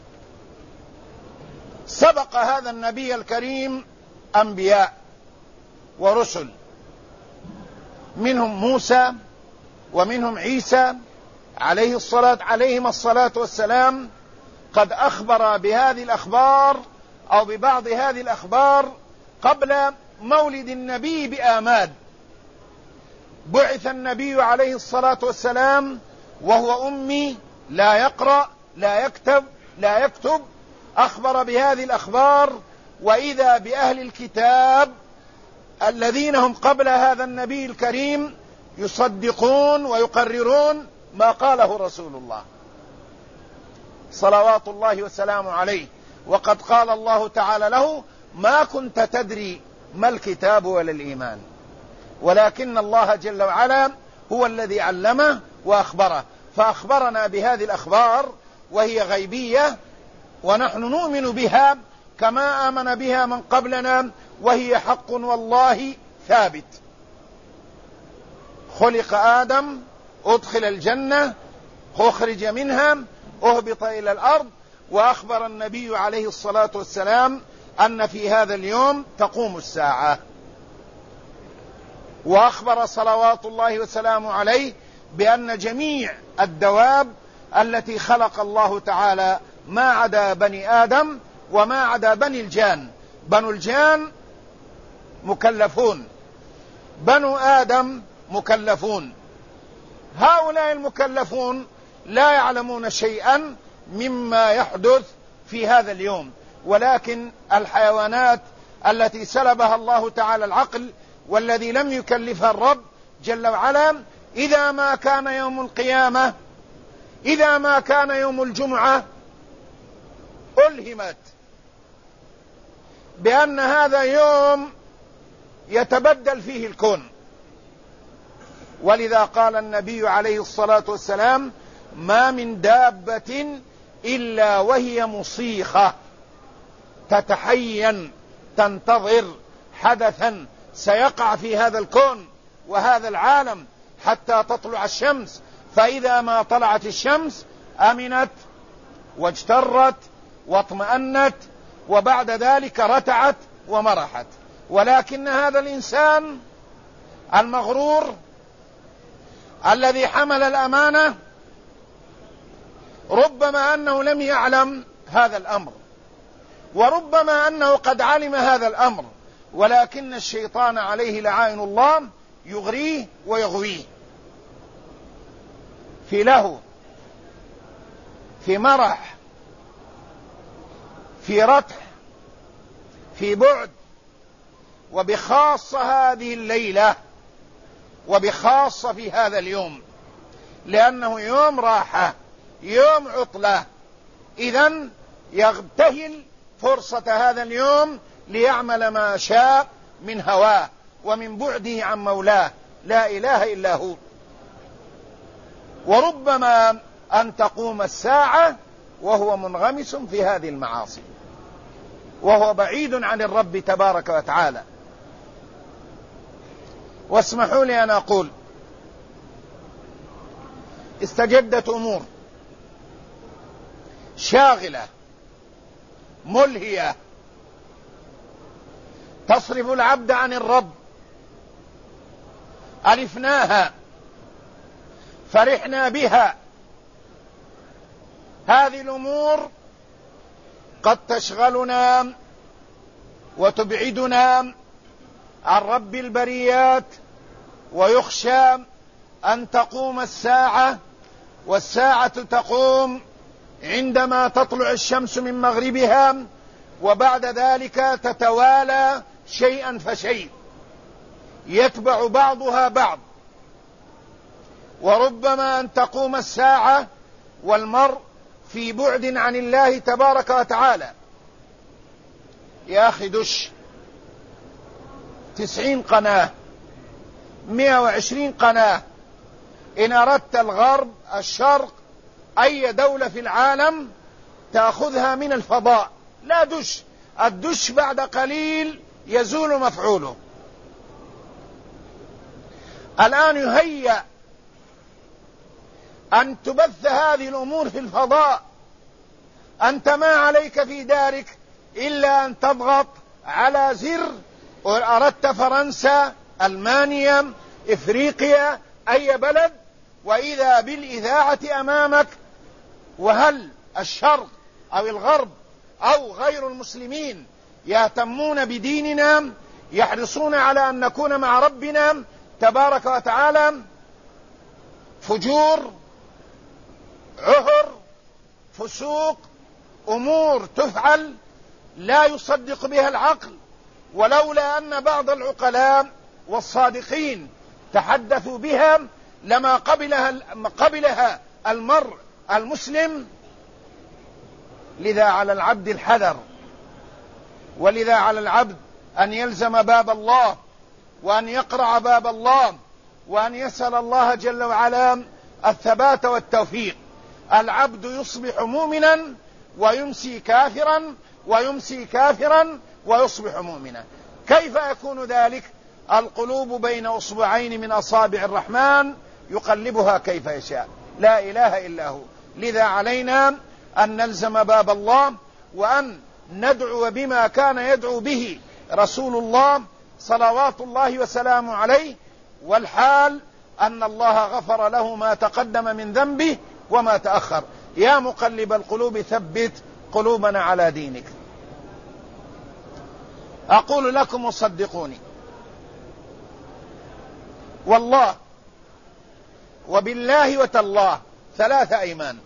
سبق هذا النبي الكريم أنبياء ورسل، منهم موسى ومنهم عيسى عليهم الصلاة والسلام، قد أخبر بهذه الأخبار أو ببعض هذه الأخبار قبل مولد النبي بآماد. بعث النبي عليه الصلاة والسلام وهو أمي، لا يقرأ لا يكتب. أخبر بهذه الأخبار، وإذا بأهل الكتاب الذين هم قبل هذا النبي الكريم يصدقون ويقررون ما قاله رسول الله صلوات الله وسلامه عليه. وقد قال الله تعالى له: ما كنت تدري ما الكتاب ولا الإيمان، ولكن الله جل وعلا هو الذي علمه وأخبره، فأخبرنا بهذه الأخبار وهي غيبية، ونحن نؤمن بها كما آمن بها من قبلنا، وهي حق والله ثابت. خلق آدم، أدخل الجنة، أخرج منها، أهبط إلى الأرض، وأخبر النبي عليه الصلاة والسلام أن في هذا اليوم تقوم الساعة، وأخبر صلوات الله وسلامه عليه بأن جميع الدواب التي خلق الله تعالى ما عدا بني آدم وما عدا بني الجان. بنو الجان مكلفون، بنو آدم مكلفون. هؤلاء المكلفون لا يعلمون شيئا مما يحدث في هذا اليوم، ولكن الحيوانات التي سلبها الله تعالى العقل والذي لم يكلفها الرب جل وعلا، إذا ما كان يوم القيامة، إذا ما كان يوم الجمعة، ألهمت بأن هذا يوم يتبدل فيه الكون. ولذا قال النبي عليه الصلاة والسلام: ما من دابة إلا وهي مصيخة تتحين تنتظر حدثا سيقع في هذا الكون وهذا العالم حتى تطلع الشمس، فإذا ما طلعت الشمس أمنت واجترت واطمأنت، وبعد ذلك رتعت ومرحت. ولكن هذا الإنسان المغرور الذي حمل الأمانة ربما أنه لم يعلم هذا الأمر، وربما أنه قد علم هذا الأمر، ولكن الشيطان عليه لعائن الله يغريه ويغويه في لهو، في مرح، في رتح، في بعد، وبخاصة هذه الليلة، وبخاصة في هذا اليوم، لأنه يوم راحة، يوم عطلة. إذن يغتهل فرصة هذا اليوم ليعمل ما شاء من هواه ومن بعده عن مولاه لا إله إلا هو. وربما أن تقوم الساعة وهو منغمس في هذه المعاصي، وهو بعيد عن الرب تبارك وتعالى. واسمحوا لي أن أقول: استجدت أمور شاغلة ملهية تصرف العبد عن الرب، ألفناها، فرحنا بها. هذه الأمور قد تشغلنا وتبعدنا عن رب البريات، ويخشى أن تقوم الساعة، والساعة تقوم عندما تطلع الشمس من مغربها، وبعد ذلك تتوالى شيئا فشيء، يتبع بعضها بعض. وربما أن تقوم الساعة والمرء في بعد عن الله تبارك وتعالى. يا أخي دش 90 قناة، 120 قناة، إن أردت الغرب، الشرق، أي دولة في العالم تأخذها من الفضاء، لا دش. الدش بعد قليل يزول مفعوله. الآن يهيأ أن تبث هذه الأمور في الفضاء، أنت ما عليك في دارك إلا أن تضغط على زر، وأردت فرنسا، ألمانيا، إفريقيا، أي بلد، وإذا بالإذاعة أمامك. وهل الشرق أو الغرب أو غير المسلمين يهتمون بديننا، يحرصون على أن نكون مع ربنا تبارك وتعالى؟ فجور، عهر، فسوق، أمور تفعل لا يصدق بها العقل، ولولا أن بعض العقلاء والصادقين تحدثوا بها لما قبلها المرء المسلم. لذا على العبد الحذر، ولذا على العبد أن يلزم باب الله، وأن يقرع باب الله، وأن يسأل الله جل وعلا الثبات والتوفيق. العبد يصبح مؤمنا ويمسي كافرا، ويمسي كافرا ويصبح مؤمنا. كيف يكون ذلك؟ القلوب بين أصبعين من أصابع الرحمن يقلبها كيف يشاء، لا إله إلا هو. لذا علينا أن نلزم باب الله، وأن ندعو بما كان يدعو به رسول الله صلوات الله وسلامه عليه، والحال أن الله غفر له ما تقدم من ذنبه وما تأخر. يا مقلب القلوب ثبت قلوبنا على دينك. أقول لكم وصدقوني، والله وبالله وتالله 3 أيمان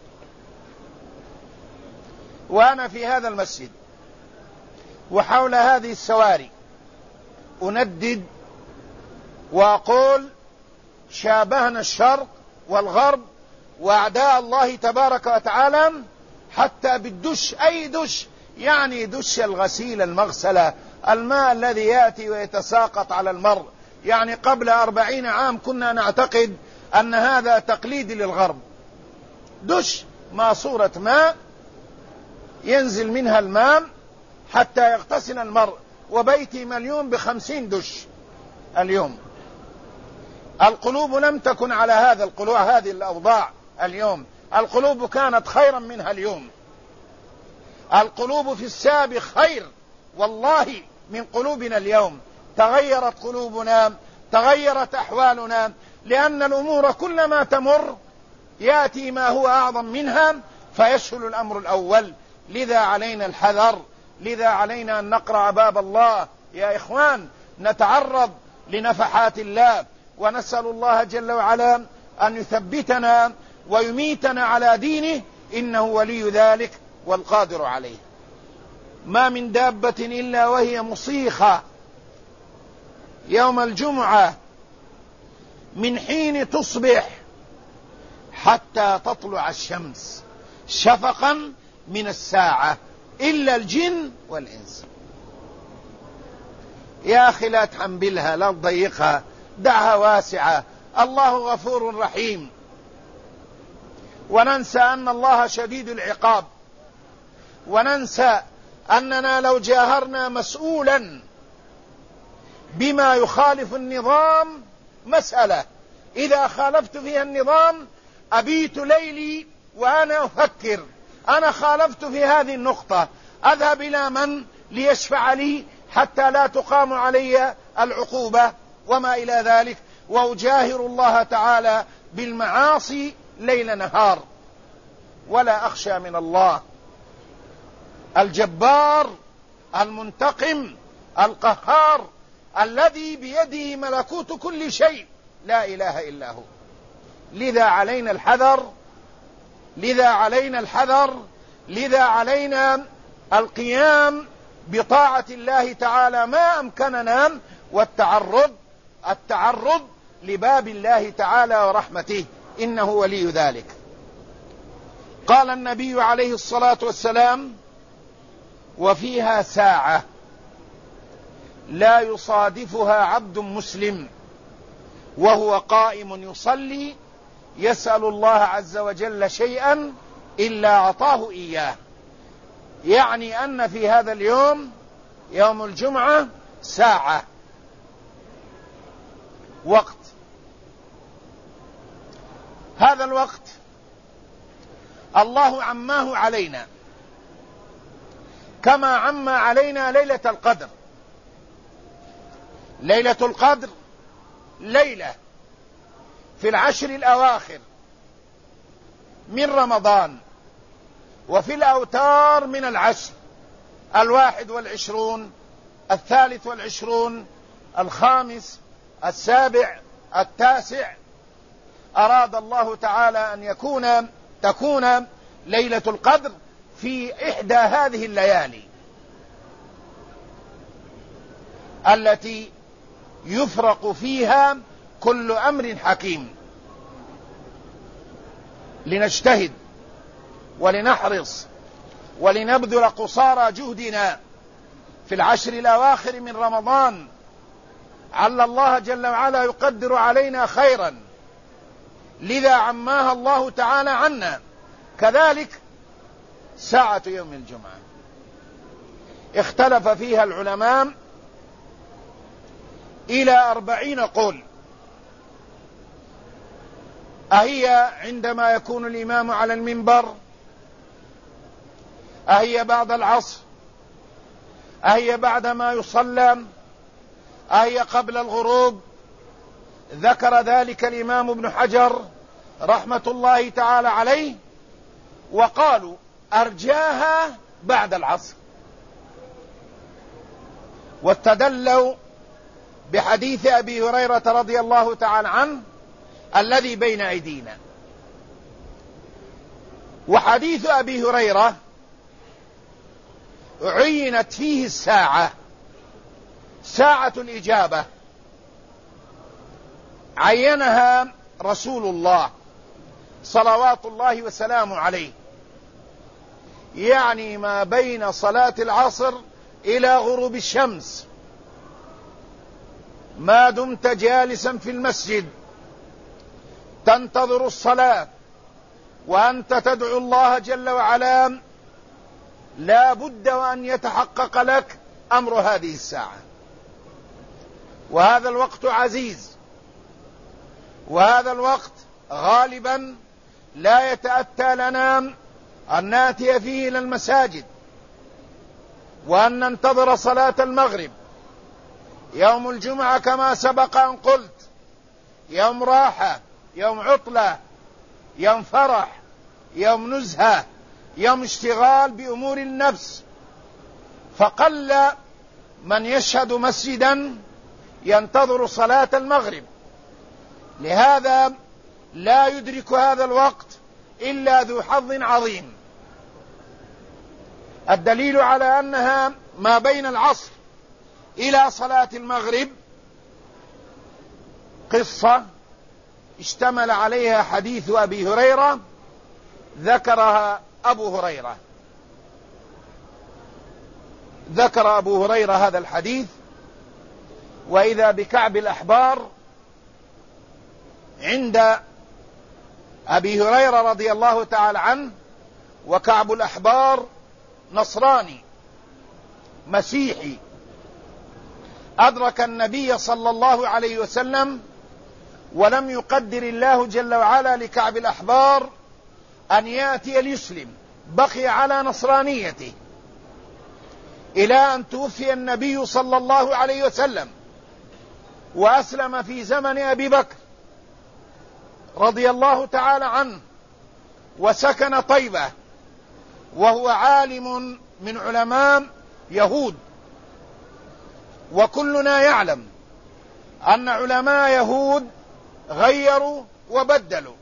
وأنا في هذا المسجد وحول هذه السواري أندد وأقول: شابهنا الشرق والغرب وأعداء الله تبارك وتعالى حتى بالدش، أي دش، يعني دش الغسيل المغسلة، الماء الذي يأتي ويتساقط على المرء. يعني قبل 40 عام كنا نعتقد أن هذا تقليد للغرب. دش ماسورة ماء ينزل منها الماء حتى يغتسل المرء، وبيتي مليون ب50 دش اليوم. القلوب لم تكن على هذه الأوضاع اليوم، القلوب كانت خيرا منها اليوم. القلوب في السابق خير والله من قلوبنا اليوم. تغيرت قلوبنا، تغيرت أحوالنا، لأن الأمور كلما تمر يأتي ما هو أعظم منها فيسهل الأمر الأول. لذا علينا الحذر، لذا علينا أن نقرع باب الله. يا إخوان، نتعرض لنفحات الله، ونسأل الله جل وعلا أن يثبتنا ويميتنا على دينه، إنه ولي ذلك والقادر عليه. ما من دابة إلا وهي مصيخة يوم الجمعة من حين تصبح حتى تطلع الشمس شفقا من الساعة، إلا الجن والإنس. يا أخي لا تحنبلها، لا تضيقها، دعها واسعة. الله غفور رحيم، وننسى أن الله شديد العقاب، وننسى أننا لو جاهرنا مسؤولا بما يخالف النظام مسألة، إذا خالفت فيها النظام أبيت ليلي وأنا أفكر أنا خالفت في هذه النقطة، أذهب إلى من ليشفع لي حتى لا تقام علي العقوبة وما إلى ذلك، وأجاهر الله تعالى بالمعاصي ليل نهار. ولا أخشى من الله الجبار المنتقم القهار الذي بيده ملكوت كل شيء، لا إله إلا هو. لذا علينا الحذر، لذا علينا الحذر، لذا علينا القيام بطاعة الله تعالى ما أمكننا، والتعرض لباب الله تعالى ورحمته، إنه ولي ذلك. قال النبي عليه الصلاة والسلام: وفيها ساعة لا يصادفها عبد مسلم وهو قائم يصلي يسأل الله عز وجل شيئا إلا أعطاه إياه. يعني أن في هذا اليوم، يوم الجمعة، ساعة، وقت. هذا الوقت الله عماه علينا كما عم علينا ليلة القدر. ليلة القدر ليلة في العشر الأواخر من رمضان، وفي الأوتار من العشر، 21، 23، 25، 27، 9. أراد الله تعالى أن تكون ليلة القدر في إحدى هذه الليالي التي يفرق فيها كل أمر حكيم، لنجتهد ولنحرص ولنبذل قصارى جهدنا في العشر الأواخر من رمضان، عل الله جل وعلا يقدر علينا خيرا، لذا عماها الله تعالى عنا. كذلك ساعة يوم الجمعة اختلف فيها العلماء إلى 40 قول. أهي عندما يكون الإمام على المنبر؟ أهي بعد العصر؟ أهي بعدما يصلى؟ أهي قبل الغروب؟ ذكر ذلك الإمام ابن حجر رحمة الله تعالى عليه، وقالوا أرجاها بعد العصر، واستدلوا بحديث أبي هريرة رضي الله تعالى عنه الذي بين أيدينا. وحديث أبي هريرة عينت فيه الساعة، ساعة الإجابة، عينها رسول الله صلوات الله وسلامه عليه، يعني ما بين صلاة العصر إلى غروب الشمس، ما دمت جالسا في المسجد تنتظر الصلاة وأنت تدعو الله جل وعلا، لا بد وأن يتحقق لك أمر هذه الساعة. وهذا الوقت عزيز، وهذا الوقت غالبا لا يتأتى لنا أن نأتي فيه إلى المساجد وأن ننتظر صلاة المغرب. يوم الجمعة كما سبق أن قلت يوم راحة، يوم عطلة، يوم فرح، يوم نزهة، يوم اشتغال بأمور النفس، فقل من يشهد مسجدا ينتظر صلاة المغرب، لهذا لا يدرك هذا الوقت إلا ذو حظ عظيم. الدليل على أنها ما بين العصر إلى صلاة المغرب قصة اشتمل عليها حديث أبي هريرة ذكرها أبو هريرة. ذكر أبو هريرة هذا الحديث، وإذا بكعب الأحبار عند أبي هريرة رضي الله تعالى عنه، وكعب الأحبار نصراني مسيحي، أدرك النبي صلى الله عليه وسلم، ولم يقدر الله جل وعلا لكعب الأحبار أن يأتي ليسلم، بقي على نصرانيته إلى أن توفي النبي صلى الله عليه وسلم، وأسلم في زمن أبي بكر رضي الله تعالى عنه، وسكن طيبة، وهو عالم من علماء يهود. وكلنا يعلم أن علماء يهود غيروا وبدلوا،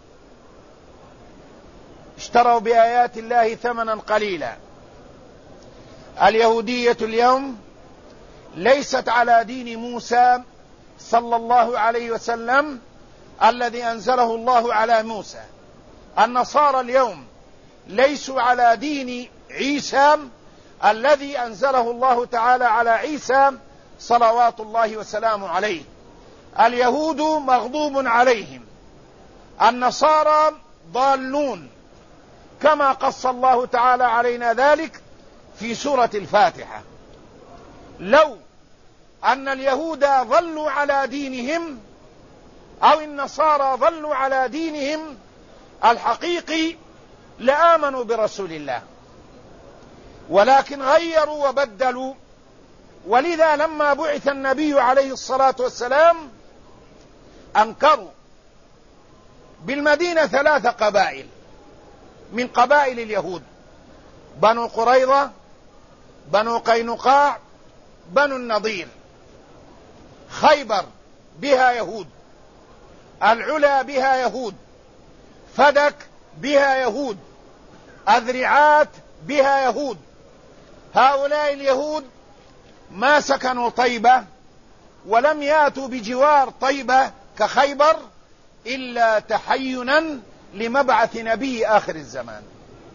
اشتروا بآيات الله ثمنا قليلا. اليهودية اليوم ليست على دين موسى صلى الله عليه وسلم الذي أنزله الله على موسى. النصارى اليوم ليسوا على دين عيسى الذي أنزله الله تعالى على عيسى صلوات الله وسلامه عليه. اليهود مغضوب عليهم، النصارى ضالون، كما قص الله تعالى علينا ذلك في سورة الفاتحة. لو أن اليهود ظلوا على دينهم أو النصارى ظلوا على دينهم الحقيقي لآمنوا برسول الله، ولكن غيروا وبدلوا. ولذا لما بعث النبي عليه الصلاة والسلام أنكروا بالمدينة 3 قبائل من قبائل اليهود: بنو قريظة، بنو قينقاع، بنو النضير. خيبر بها يهود، العلا بها يهود، فدك بها يهود، أذرعات بها يهود. هؤلاء اليهود ما سكنوا طيبة ولم يأتوا بجوار طيبة كخيبر إلا تحينا لمبعث نبي آخر الزمان،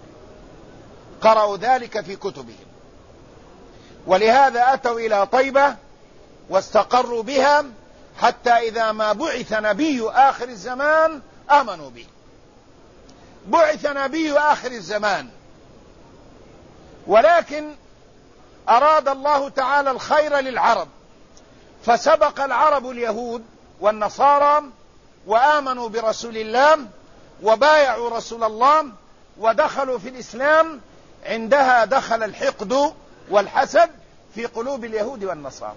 قرأوا ذلك في كتبهم، ولهذا أتوا إلى طيبة واستقروا بها حتى إذا ما بعث نبي آخر الزمان آمنوا به. بعث نبي آخر الزمان، ولكن أراد الله تعالى الخير للعرب، فسبق العرب اليهود والنصارى وآمنوا برسول الله وبايعوا رسول الله ودخلوا في الإسلام. عندها دخل الحقد والحسد في قلوب اليهود والنصارى،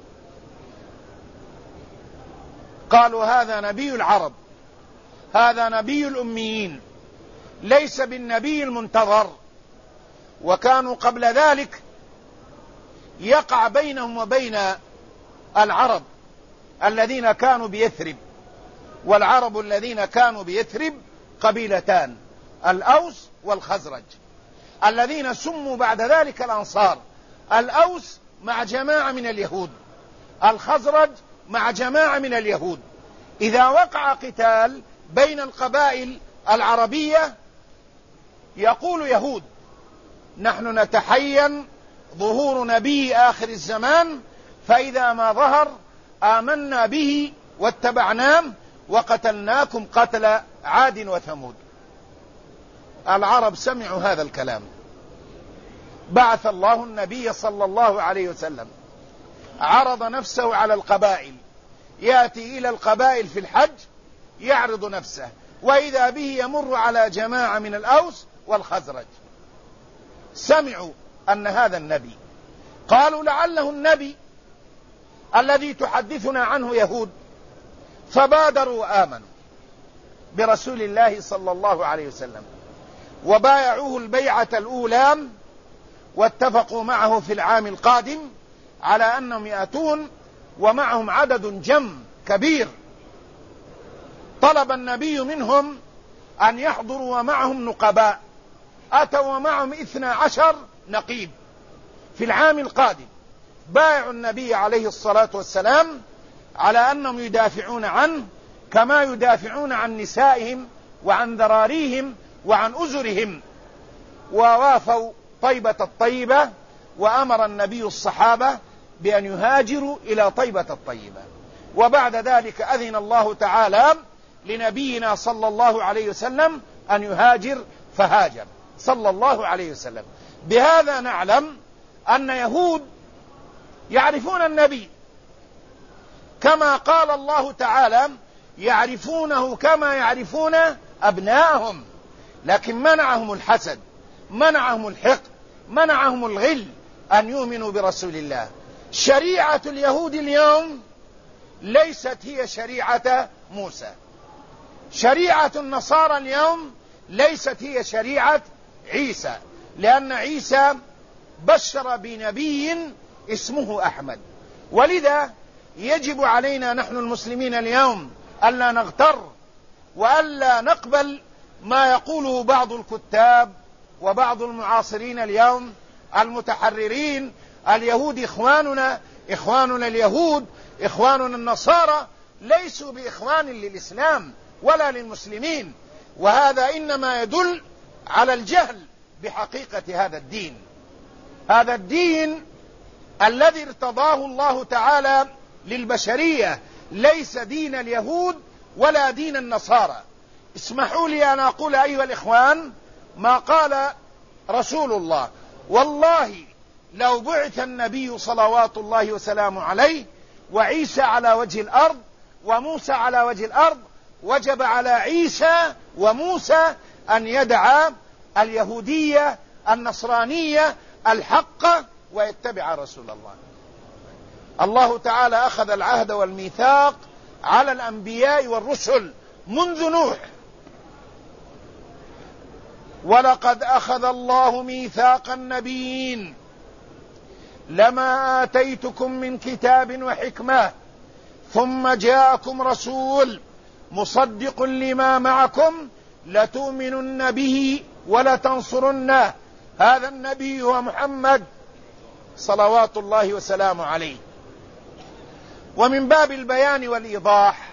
قالوا هذا نبي العرب، هذا نبي الأميين، ليس بالنبي المنتظر. وكانوا قبل ذلك يقع بينهم وبين العرب الذين كانوا بيثرب، والعرب الذين كانوا بيثرب قبيلتان، الأوس والخزرج، الذين سموا بعد ذلك الأنصار. الأوس مع جماعة من اليهود، الخزرج مع جماعة من اليهود. إذا وقع قتال بين القبائل العربية يقول يهود نحن نتحين ظهور نبي آخر الزمان، فإذا ما ظهر آمنا به واتبعناه وقتلناكم قتل عاد وثمود. العرب سمعوا هذا الكلام، بعث الله النبي صلى الله عليه وسلم، عرض نفسه على القبائل، يأتي إلى القبائل في الحج يعرض نفسه، وإذا به يمر على جماعة من الأوس والخزرج، سمعوا أن هذا النبي، قالوا لعله النبي الذي تحدثنا عنه يهود، فبادروا وآمنوا برسول الله صلى الله عليه وسلم وبايعوه البيعة الأولى، واتفقوا معه في العام القادم على أنهم يأتون ومعهم عدد جم كبير. طلب النبي منهم أن يحضروا ومعهم نقباء، أتوا ومعهم 12 نقيب في العام القادم، بايعوا النبي عليه الصلاة والسلام على أنهم يدافعون عنه كما يدافعون عن نسائهم وعن ذراريهم وعن أزرهم. ووافوا طيبة الطيبة، وأمر النبي الصحابة بأن يهاجروا إلى طيبة الطيبة. وبعد ذلك أذن الله تعالى لنبينا صلى الله عليه وسلم أن يهاجر، فهاجر صلى الله عليه وسلم. بهذا نعلم أن يهود يعرفون النبي كما قال الله تعالى يعرفونه كما يعرفون أبناءهم، لكن منعهم الحسد، منعهم الحقد، منعهم الغل أن يؤمنوا برسول الله. شريعة اليهود اليوم ليست هي شريعة موسى، شريعة النصارى اليوم ليست هي شريعة عيسى، لأن عيسى بشر بنبي اسمه أحمد. ولذا يجب علينا نحن المسلمين اليوم ألا نغتر وألا نقبل ما يقوله بعض الكتاب وبعض المعاصرين اليوم المتحررين، اليهود إخواننا، إخواننا اليهود، إخواننا النصارى، ليسوا بإخوان للإسلام ولا للمسلمين. وهذا إنما يدل على الجهل بحقيقة هذا الدين. هذا الدين الذي ارتضاه الله تعالى للبشرية ليس دين اليهود ولا دين النصارى. اسمحوا لي أن أقول أيها الإخوان ما قال رسول الله: والله لو بعث النبي صلوات الله وسلامه عليه وعيسى على وجه الأرض وموسى على وجه الأرض، وجب على عيسى وموسى أن يدعا اليهودية النصرانية الحق ويتبع رسول الله. الله تعالى أخذ العهد والميثاق على الأنبياء والرسل منذ نوح: ولقد أخذ الله ميثاق النبيين لما آتيتكم من كتاب وحكمة ثم جاءكم رسول مصدق لما معكم لتؤمنن به ولتنصرنه هذا النبي هو محمد صلوات الله وسلامه عليه. ومن باب البيان والإيضاح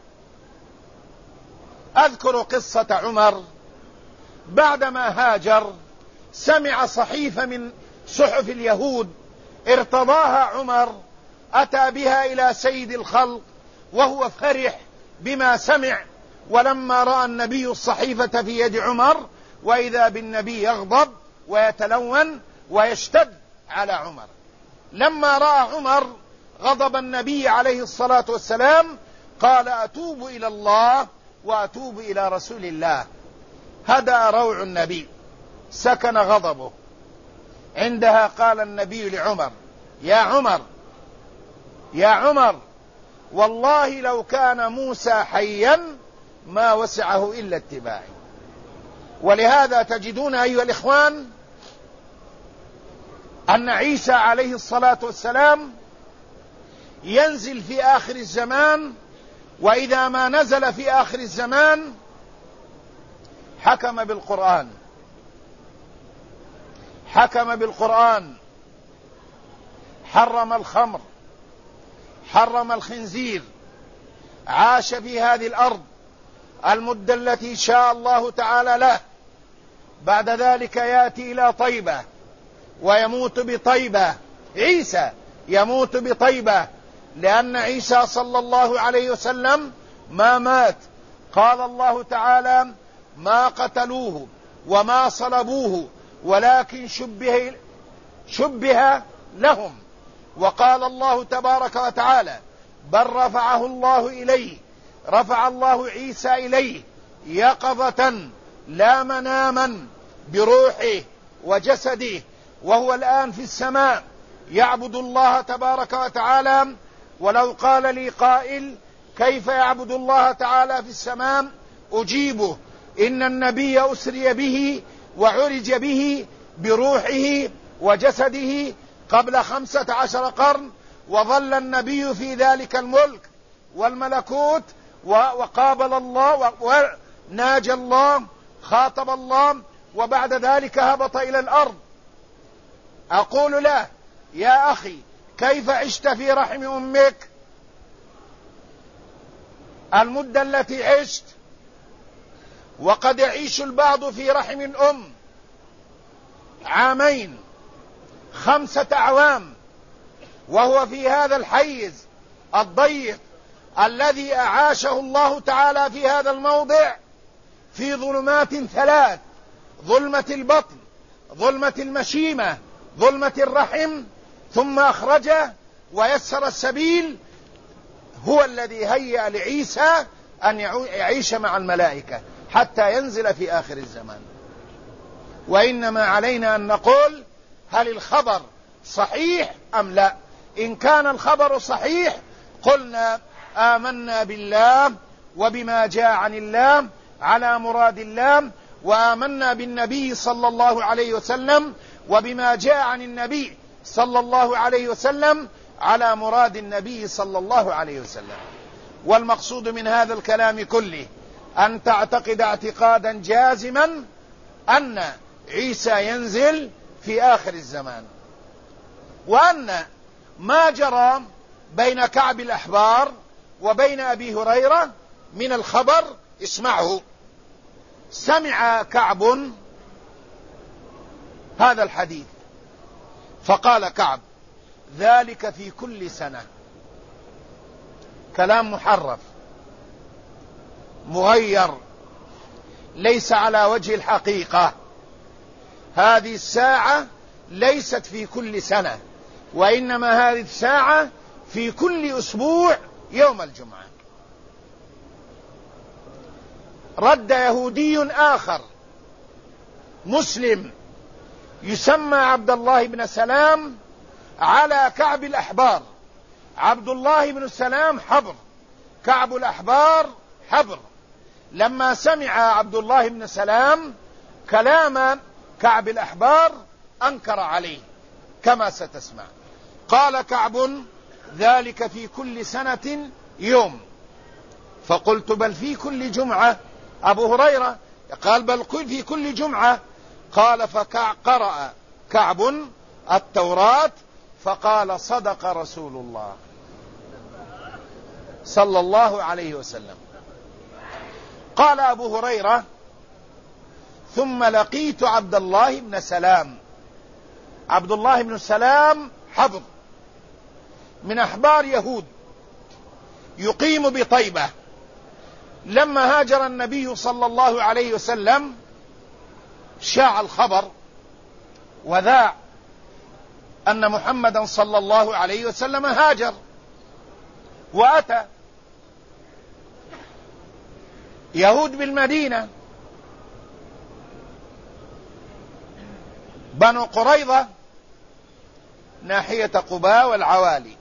أذكر قصة عمر بعدما هاجر، سمع صحيفة من صحف اليهود ارتضاها عمر، أتى بها إلى سيد الخلق وهو فرح بما سمع. ولما رأى النبي الصحيفة في يد عمر وإذا بالنبي يغضب ويتلون ويشتد على عمر. لما رأى عمر غضب النبي عليه الصلاة والسلام قال: أتوب إلى الله وأتوب إلى رسول الله. هدأ روع النبي، سكن غضبه. عندها قال النبي لعمر: يا عمر يا عمر، والله لو كان موسى حيا ما وسعه إلا اتباعي. ولهذا تجدون أيها الإخوان أن عيسى عليه الصلاة والسلام ينزل في آخر الزمان، وإذا ما نزل في آخر الزمان حكم بالقرآن، حكم بالقرآن، حرم الخمر، حرم الخنزير، عاش في هذه الأرض المدة التي شاء الله تعالى له. بعد ذلك يأتي إلى طيبة ويموت بطيبة. عيسى يموت بطيبة، لأن عيسى صلى الله عليه وسلم ما مات. قال الله تعالى: ما قتلوه وما صلبوه ولكن شبه لهم. وقال الله تبارك وتعالى: بل رفعه الله إليه، رفع الله عيسى إليه يقظة لا مناما بروحه وجسده، وهو الآن في السماء يعبد الله تبارك وتعالى. ولو قال لي قائل: كيف يعبد الله تعالى في السماء؟ أجيبه: إن النبي أسري به وعرج به بروحه وجسده قبل 15 قرن، وظل النبي في ذلك الملك والملكوت، وقابل الله وناجى الله، خاطب الله، وبعد ذلك هبط إلى الأرض. أقول له: يا أخي، كيف عشت في رحم أمك المدة التي عشت؟ وقد يعيش البعض في رحم الأم 2 5 أعوام، وهو في هذا الحيز الضيق الذي أعاشه الله تعالى في هذا الموضع في ظلمات 3: ظلمة البطن، ظلمة المشيمة، ظلمة الرحم، ثم أخرجه ويسر السبيل. هو الذي هيأ لعيسى أن يعيش مع الملائكة حتى ينزل في آخر الزمان. وإنما علينا أن نقول: هل الخبر صحيح أم لا؟ إن كان الخبر صحيح قلنا: آمنا بالله وبما جاء عن الله على مراد الله، وآمنا بالنبي صلى الله عليه وسلم وبما جاء عن النبي صلى الله عليه وسلم على مراد النبي صلى الله عليه وسلم. والمقصود من هذا الكلام كله أن تعتقد اعتقادا جازما أن عيسى ينزل في آخر الزمان، وأن ما جرى بين كعب الأحبار وبين أبي هريرة من الخبر، اسمعه. سمع كعب هذا الحديث فقال كعب: ذلك في كل سنة. كلام محرف مغير، ليس على وجه الحقيقة. هذه الساعة ليست في كل سنة، وإنما هذه الساعة في كل أسبوع يوم الجمعة. رد يهودي آخر مسلم يسمى عبد الله بن سلام على كعب الأحبار. عبد الله بن سلام حبر، كعب الأحبار حبر. لما سمع عبد الله بن سلام كلام كعب الأحبار أنكر عليه كما ستسمع. قال كعب: ذلك في كل سنة يوم. فقلت: بل في كل جمعة. أبو هريرة قال: بل في كل جمعة. قال فقرأ كعب التوراة فقال صدق رسول الله صلى الله عليه وسلم. قال أبو هريرة ثم لقيت عبد الله بن سلام. عبد الله بن سلام حبر من أحبار يهود يقيم بطيبة. لما هاجر النبي صلى الله عليه وسلم شاع الخبر وذاع أن محمدا صلى الله عليه وسلم هاجر وأتى. يهود بالمدينة بنو قريظة ناحية قباء والعوالي،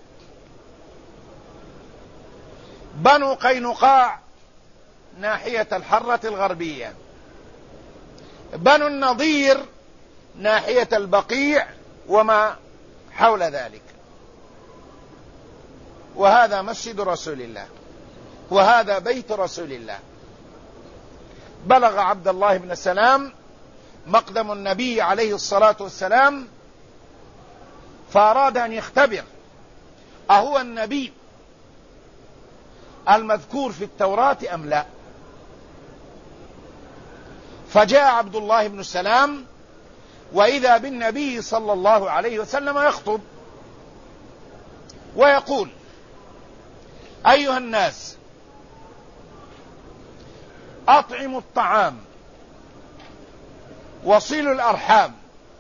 بنو قينقاع ناحية الحرة الغربية، بنو النضير ناحية البقيع وما حول ذلك. وهذا مسجد رسول الله وهذا بيت رسول الله. بلغ عبد الله بن سلام مقدم النبي عليه الصلاة والسلام فأراد أن يختبر أهو النبي المذكور في التوراة أم لا. فجاء عبد الله بن سلام وإذا بالنبي صلى الله عليه وسلم يخطب ويقول أيها الناس أطعموا الطعام وصلوا الأرحام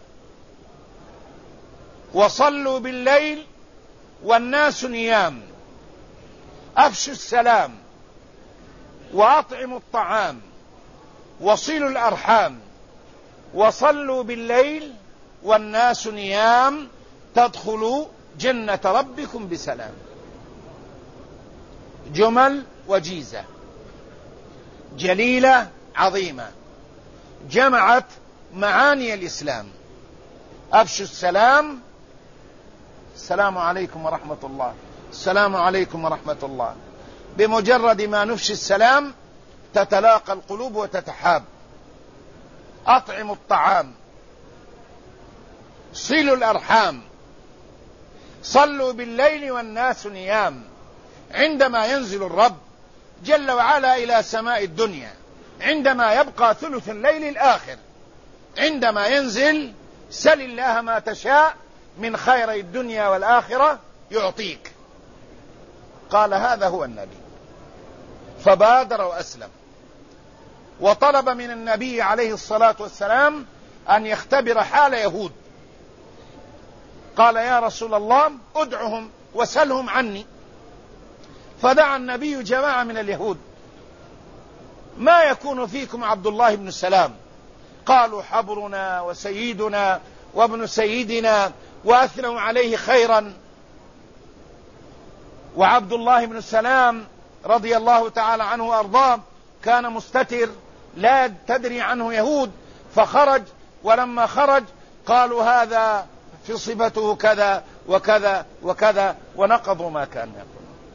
وصلوا بالليل والناس نيام، أفشوا السلام وأطعموا الطعام وصلوا الأرحام وصلوا بالليل والناس نيام تدخلوا جنة ربكم بسلام. جمل وجيزة جليلة عظيمة جمعت معاني الإسلام. أفشوا السلام، السلام عليكم ورحمة الله، السلام عليكم ورحمة الله. بمجرد ما نفشي السلام تتلاقى القلوب وتتحاب. أطعموا الطعام، صلوا الأرحام، صلوا بالليل والناس نيام. عندما ينزل الرب جل وعلا إلى سماء الدنيا عندما يبقى ثلث الليل الآخر، عندما ينزل سل الله ما تشاء من خير الدنيا والآخرة يعطيك. قال هذا هو النبي، فبادر وأسلم وطلب من النبي عليه الصلاة والسلام أن يختبر حال يهود. قال يا رسول الله ادعهم وسلهم عني. فدعا النبي جماعة من اليهود. ما يكون فيكم عبد الله بن سلام؟ قالوا حبرنا وسيدنا وابن سيدنا، وأثنوا عليه خيرا. وعبد الله بن سلام رضي الله تعالى عنه وأرضاه كان مستتر لا تدري عنه يهود، فخرج، ولما خرج قالوا هذا في صفته كذا وكذا وكذا، ونقضوا ما كان يقول.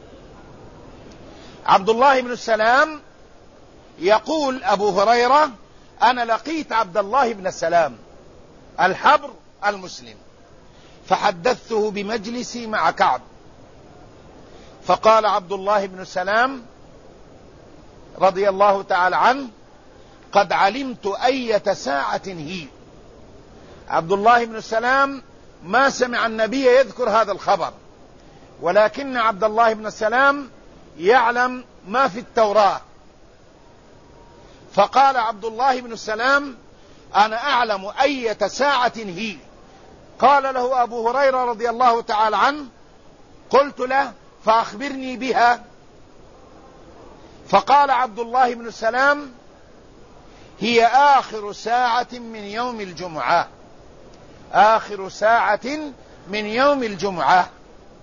عبد الله بن سلام يقول أبو هريرة أنا لقيت عبد الله بن سلام الحبر المسلم فحدثته بمجلسي مع كعب، فقال عبد الله بن سلام رضي الله تعالى عنه قد علمت أية ساعة هي. عبد الله بن سلام ما سمع النبي يذكر هذا الخبر، ولكن عبد الله بن سلام يعلم ما في التوراة. فقال عبد الله بن سلام أنا أعلم أية ساعة هي. قال له أبو هريرة رضي الله تعالى عنه قلت له فأخبرني بها. فقال عبد الله بن سلام هي آخر ساعة من يوم الجمعة، آخر ساعة من يوم الجمعة.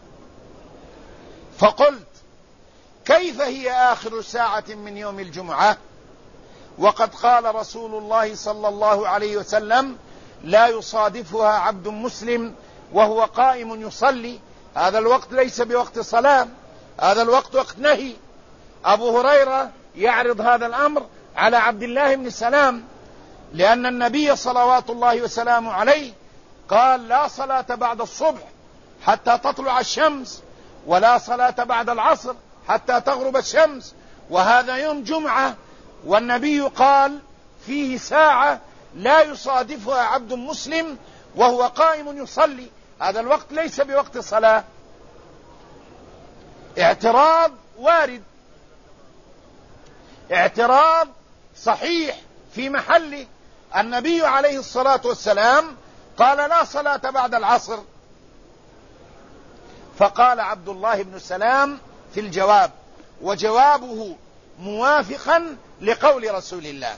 فقلت كيف هي آخر ساعة من يوم الجمعة وقد قال رسول الله صلى الله عليه وسلم لا يصادفها عبد مسلم وهو قائم يصلي. هذا الوقت ليس بوقت صلاة، هذا الوقت وقت نهي. أبو هريرة يعرض هذا الأمر على عبد الله بن سلام. لأن النبي صلوات الله وسلامه عليه قال: لا صلاة بعد الصبح حتى تطلع الشمس، ولا صلاة بعد العصر حتى تغرب الشمس، وهذا يوم جمعة، والنبي قال فيه ساعة لا يصادفها عبد مسلم وهو قائم يصلي. هذا الوقت ليس بوقت صلاة. اعتراض وارد، اعتراض صحيح في محله. النبي عليه الصلاة والسلام قال: لا صلاة بعد العصر. فقال عبد الله بن سلام في الجواب، وجوابه موافقا لقول رسول الله.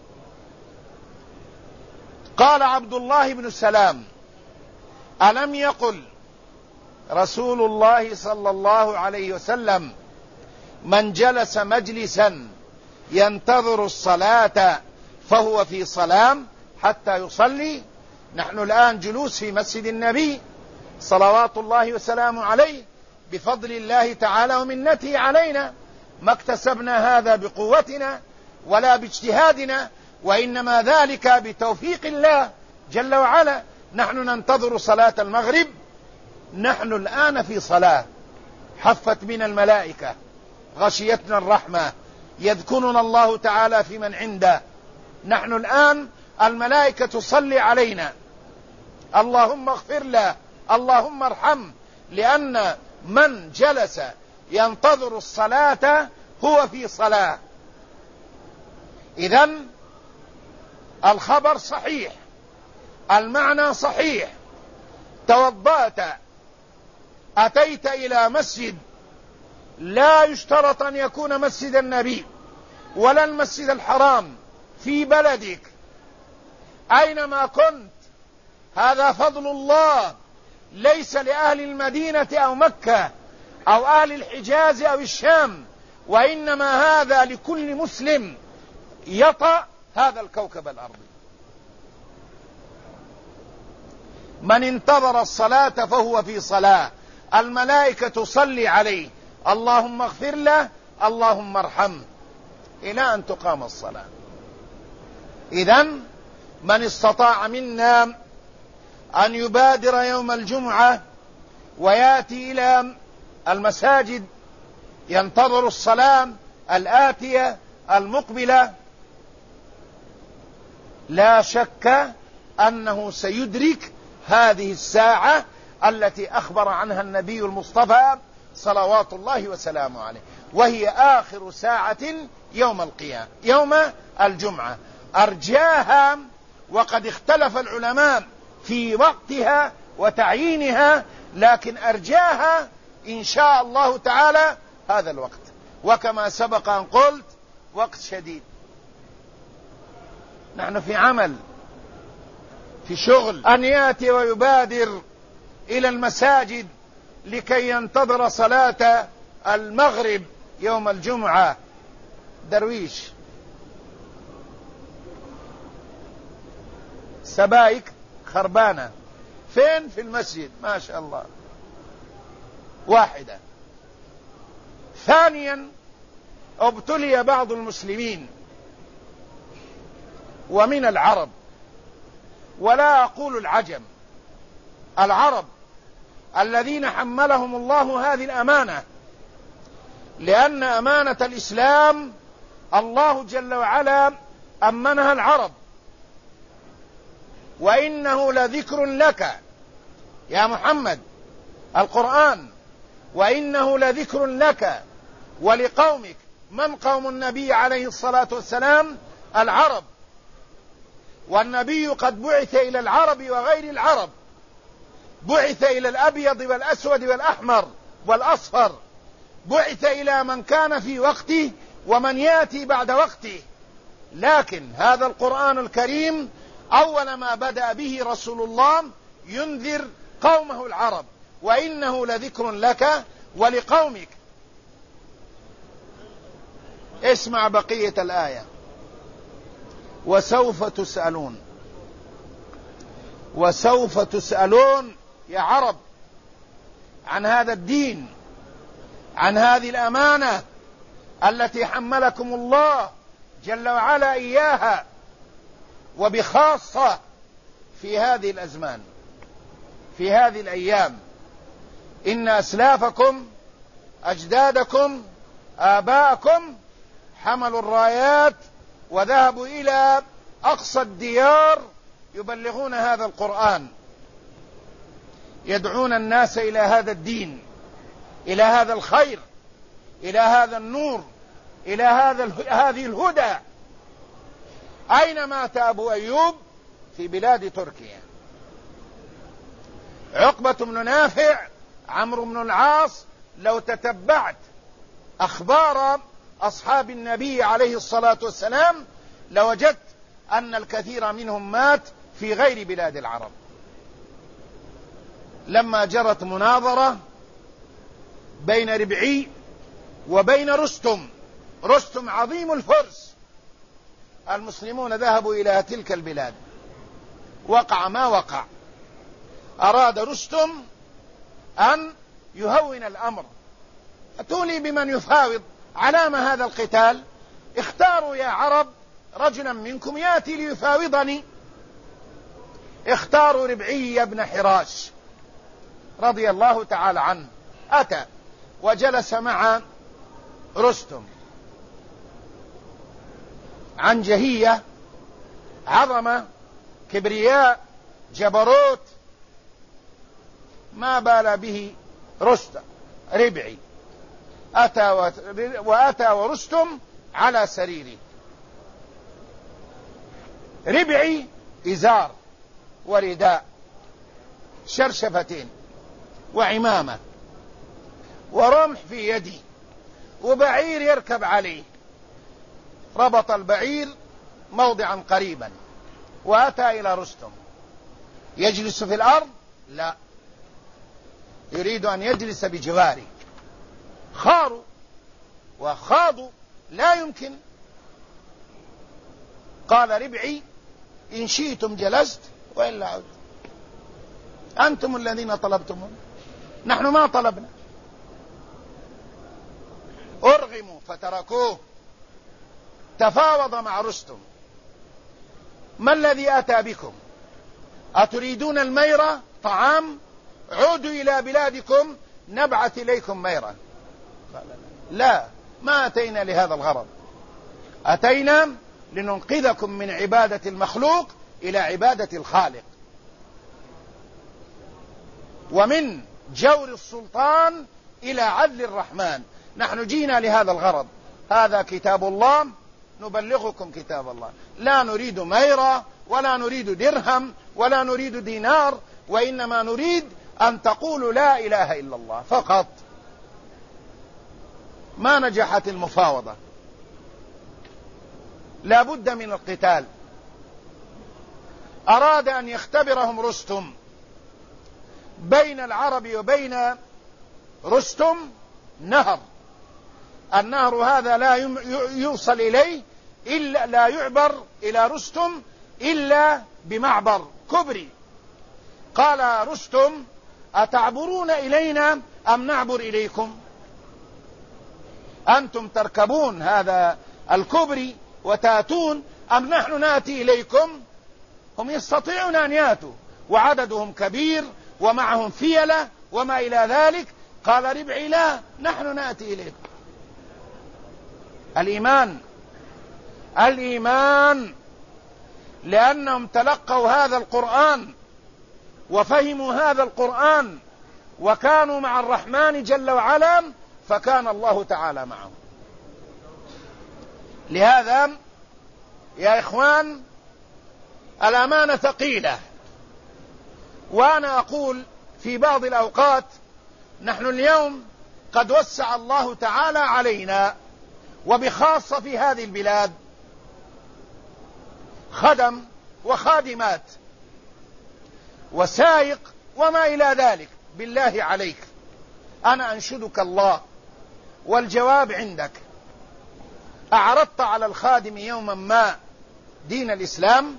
قال عبد الله بن سلام: ألم يقل رسول الله صلى الله عليه وسلم: من جلس مجلسا ينتظر الصلاة فهو في صلاة حتى يصلي؟ نحن الآن جلوس في مسجد النبي صلوات الله وسلامه عليه بفضل الله تعالى ومنته علينا، ما اكتسبنا هذا بقوتنا ولا باجتهادنا، وإنما ذلك بتوفيق الله جل وعلا. نحن ننتظر صلاة المغرب، نحن الآن في صلاة، حفت بنا الملائكة، غشيتنا الرحمة، يذكرنا الله تعالى في من عنده. نحن الآن الملائكة تصلي علينا: اللهم اغفر له، اللهم ارحم، لأن من جلس ينتظر الصلاة هو في صلاة. إذن الخبر صحيح، المعنى صحيح. توضأت، أتيت إلى مسجد، لا يشترط أن يكون مسجد النبي ولا المسجد الحرام، في بلدك أينما كنت، هذا فضل الله، ليس لأهل المدينة أو مكة أو أهل الحجاز أو الشام، وإنما هذا لكل مسلم يطأ هذا الكوكب الأرضي. من انتظر الصلاة فهو في صلاة، الملائكة تصلي عليه: اللهم اغفر له، اللهم ارحمه، إلى أن تقام الصلاة. إذن من استطاع منا أن يبادر يوم الجمعة ويأتي إلى المساجد ينتظر الصلاة الآتية المقبلة، لا شك أنه سيدرك هذه الساعة التي أخبر عنها النبي المصطفى صلوات الله وسلامه عليه، وهي آخر ساعة يوم القيامة، يوم الجمعة. أرجاها، وقد اختلف العلماء في وقتها وتعيينها، لكن أرجاها إن شاء الله تعالى هذا الوقت، وكما سبق أن قلت وقت شديد. نحن في عمل، في شغل، أن يأتي ويبادر إلى المساجد لكي ينتظر صلاة المغرب يوم الجمعة. درويش، سبايك خربانة، فين؟ في المسجد، ما شاء الله، واحدة. ثانيا، ابتلي بعض المسلمين ومن العرب، ولا أقول العجم، العرب الذين حملهم الله هذه الأمانة، لأن أمانة الإسلام الله جل وعلا أمنها العرب: وإنه لذكر لك يا محمد، القرآن، وإنه لذكر لك ولقومك. من قوم النبي عليه الصلاة والسلام؟ العرب، والنبي قد بعث إلى العرب وغير العرب، بعث إلى الأبيض والأسود والأحمر والأصفر، بعث إلى من كان في وقته ومن يأتي بعد وقته. لكن هذا القرآن الكريم أول ما بدأ به رسول الله ينذر قومه العرب: وإنه لذكر لك ولقومك. اسمع بقية الآية: وسوف تسألون. وسوف تسألون يا عرب عن هذا الدين، عن هذه الأمانة التي حملكم الله جل وعلا إياها. وبخاصة في هذه الأزمان، في هذه الأيام. إن أسلافكم أجدادكم آباءكم حملوا الرايات وذهبوا إلى أقصى الديار يبلغون هذا القرآن، يدعون الناس إلى هذا الدين، إلى هذا الخير، إلى هذا النور، إلى هذه الهدى. أين مات أبو أيوب؟ في بلاد تركيا. عقبة بن نافع، عمرو بن العاص، لو تتبعت أخبار أصحاب النبي عليه الصلاة والسلام لوجدت أن الكثير منهم مات في غير بلاد العرب. لما جرت مناظرة بين ربعي وبين رستم عظيم الفرس، المسلمون ذهبوا إلى تلك البلاد، وقع ما وقع. أراد رستم أن يهون الأمر، أتوني بمن يفاوض، علام هذا القتال؟ اختاروا يا عرب رجلا منكم يأتي ليفاوضني. اختاروا ربعي بن حراش رضي الله تعالى عنه، أتى وجلس مع رستم. عنجهية، عظمة، كبرياء، جبروت، ما بال به ربعي. أتى ورستم على سريره. ربعي إزار ورداء، شرشفتين وعمامة ورمح في يدي، وبعير يركب عليه. ربط البعير موضعا قريبا وأتى إلى رستم. يجلس في الأرض؟ لا، يريد أن يجلس بجواره. خاروا وخاضوا، لا يمكن. قال ربعي: إن شئتم جلست وإلا عدت، أنتم الذين طلبتمون، نحن ما طلبنا. أرغموا فتركوه. تفاوض مع رستم: ما الذي أتى بكم؟ أتريدون الميرة طعام؟ عودوا إلى بلادكم نبعث إليكم ميرة. لا، ما أتينا لهذا الغرض، أتينا لننقذكم من عبادة المخلوق إلى عبادة الخالق، ومن جور السلطان إلى عدل الرحمن. نحن جينا لهذا الغرض، هذا كتاب الله، نبلغكم كتاب الله. لا نريد ميرة ولا نريد درهم ولا نريد دينار، وإنما نريد أن تقولوا لا إله إلا الله فقط. ما نجحت المفاوضة، لا بد من القتال. أراد أن يختبرهم رستم. بين العرب وبين رستم نهر، النهر هذا لا يوصل إليه إلا، لا يعبر إلى رستم إلا بمعبر كبري. قال رستم: أتعبرون إلينا أم نعبر إليكم؟ أنتم تركبون هذا الكبري وتاتون أم نحن ناتي إليكم؟ هم يستطيعون أن ياتوا وعددهم كبير ومعهم فيلة وما إلى ذلك. قال ربعي: لا، نحن ناتي إليكم. الإيمان لأنهم تلقوا هذا القرآن وفهموا هذا القرآن وكانوا مع الرحمن جل وعلا، فكان الله تعالى معهم. لهذا يا إخوان الأمانة ثقيلة. وأنا أقول في بعض الأوقات نحن اليوم قد وسع الله تعالى علينا، وبخاصة في هذه البلاد، خدم وخادمات وسائق وما إلى ذلك. بالله عليك، أنا أنشدك الله والجواب عندك، أعرضت على الخادم يوما ما دين الإسلام؟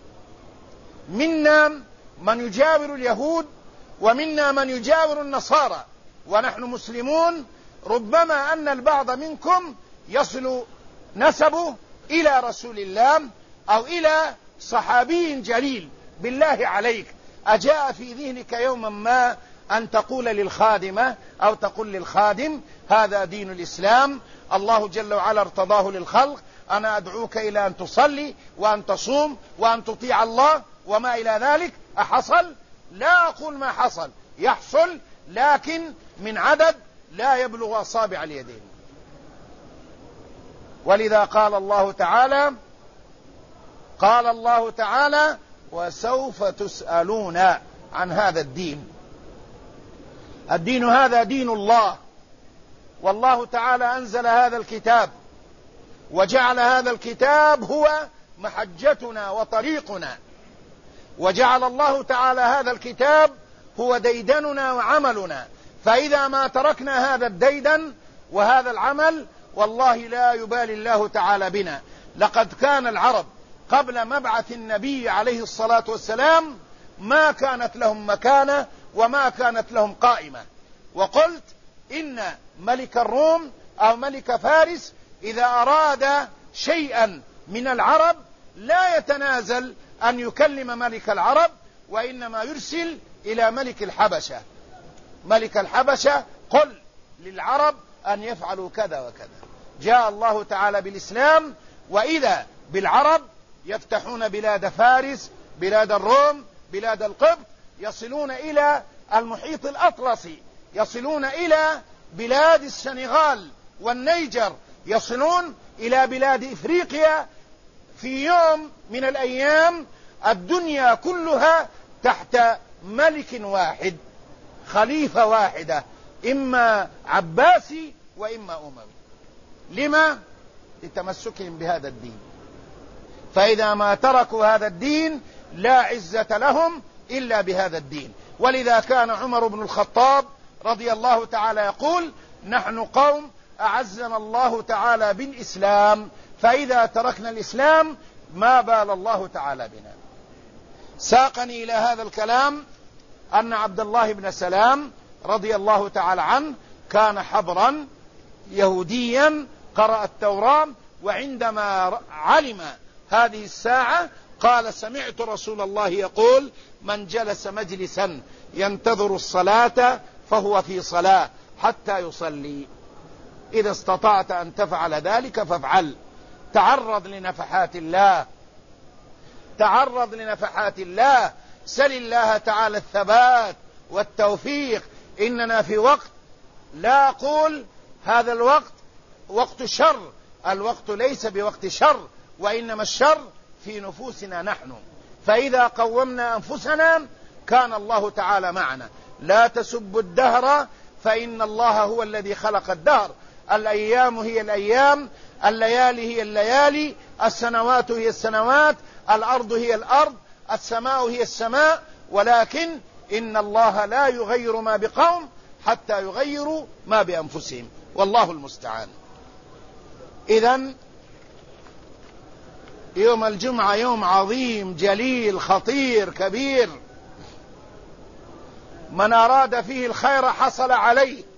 منا من يجاور اليهود ومنا من يجاور النصارى، ونحن مسلمون. ربما أن البعض منكم يصل نسبه إلى رسول الله أو إلى صحابي جليل، بالله عليك أجاء في ذهنك يوما ما أن تقول للخادمة أو تقول للخادم هذا دين الإسلام، الله جل وعلا ارتضاه للخلق، أنا أدعوك إلى أن تصلي وأن تصوم وأن تطيع الله وما إلى ذلك؟ أحصل؟ لا أقول ما حصل، يحصل لكن من عدد لا يبلغ أصابع اليدين. ولذا قال الله تعالى وسوف تسألون عن هذا الدين. الدين هذا دين الله، والله تعالى أنزل هذا الكتاب وجعل هذا الكتاب هو محجتنا وطريقنا، وجعل الله تعالى هذا الكتاب هو ديدننا وعملنا، فإذا ما تركنا هذا الديدن وهذا العمل والله لا يبالي الله تعالى بنا. لقد كان العرب قبل مبعث النبي عليه الصلاة والسلام ما كانت لهم مكانة وما كانت لهم قائمة. وقلت إن ملك الروم أو ملك فارس إذا أراد شيئا من العرب لا يتنازل أن يكلم ملك العرب، وإنما يرسل إلى ملك الحبشة. ملك الحبشة قل للعرب أن يفعلوا كذا وكذا. جاء الله تعالى بالإسلام، وإذا بالعرب يفتحون بلاد فارس، بلاد الروم، بلاد القبط، يصلون إلى المحيط الأطلسي، يصلون إلى بلاد السنغال والنيجر، يصلون إلى بلاد إفريقيا. في يوم من الأيام الدنيا كلها تحت ملك واحد، خليفة واحدة، إما عباسي وإما أموي. لما؟ لتمسكهم بهذا الدين. فإذا ما تركوا هذا الدين لا عزة لهم إلا بهذا الدين. ولذا كان عمر بن الخطاب رضي الله تعالى يقول نحن قوم أعزنا الله تعالى بالإسلام، فإذا تركنا الإسلام ما بال الله تعالى بنا. ساقني إلى هذا الكلام أن عبد الله بن سلام رضي الله تعالى عنه كان حبرا يهوديا قرأ التوراة، وعندما علم هذه الساعة قال سمعت رسول الله يقول من جلس مجلسا ينتظر الصلاة فهو في صلاة حتى يصلي. إذا استطعت أن تفعل ذلك فافعل. تعرض لنفحات الله، تعرض لنفحات الله، سل الله تعالى الثبات والتوفيق. إننا في وقت، لا أقول هذا الوقت وقت شر، الوقت ليس بوقت شر، وإنما الشر في نفوسنا نحن. فإذا قومنا أنفسنا كان الله تعالى معنا. لا تسبوا الدهر فإن الله هو الذي خلق الدهر. الأيام هي الأيام، الليالي هي الليالي، السنوات هي السنوات، الأرض هي الأرض، السماء هي السماء، ولكن إن الله لا يغير ما بقوم حتى يغيروا ما بأنفسهم، والله المستعان. إذن يوم الجمعة يوم عظيم جليل خطير كبير، من أراد فيه الخير حصل عليه،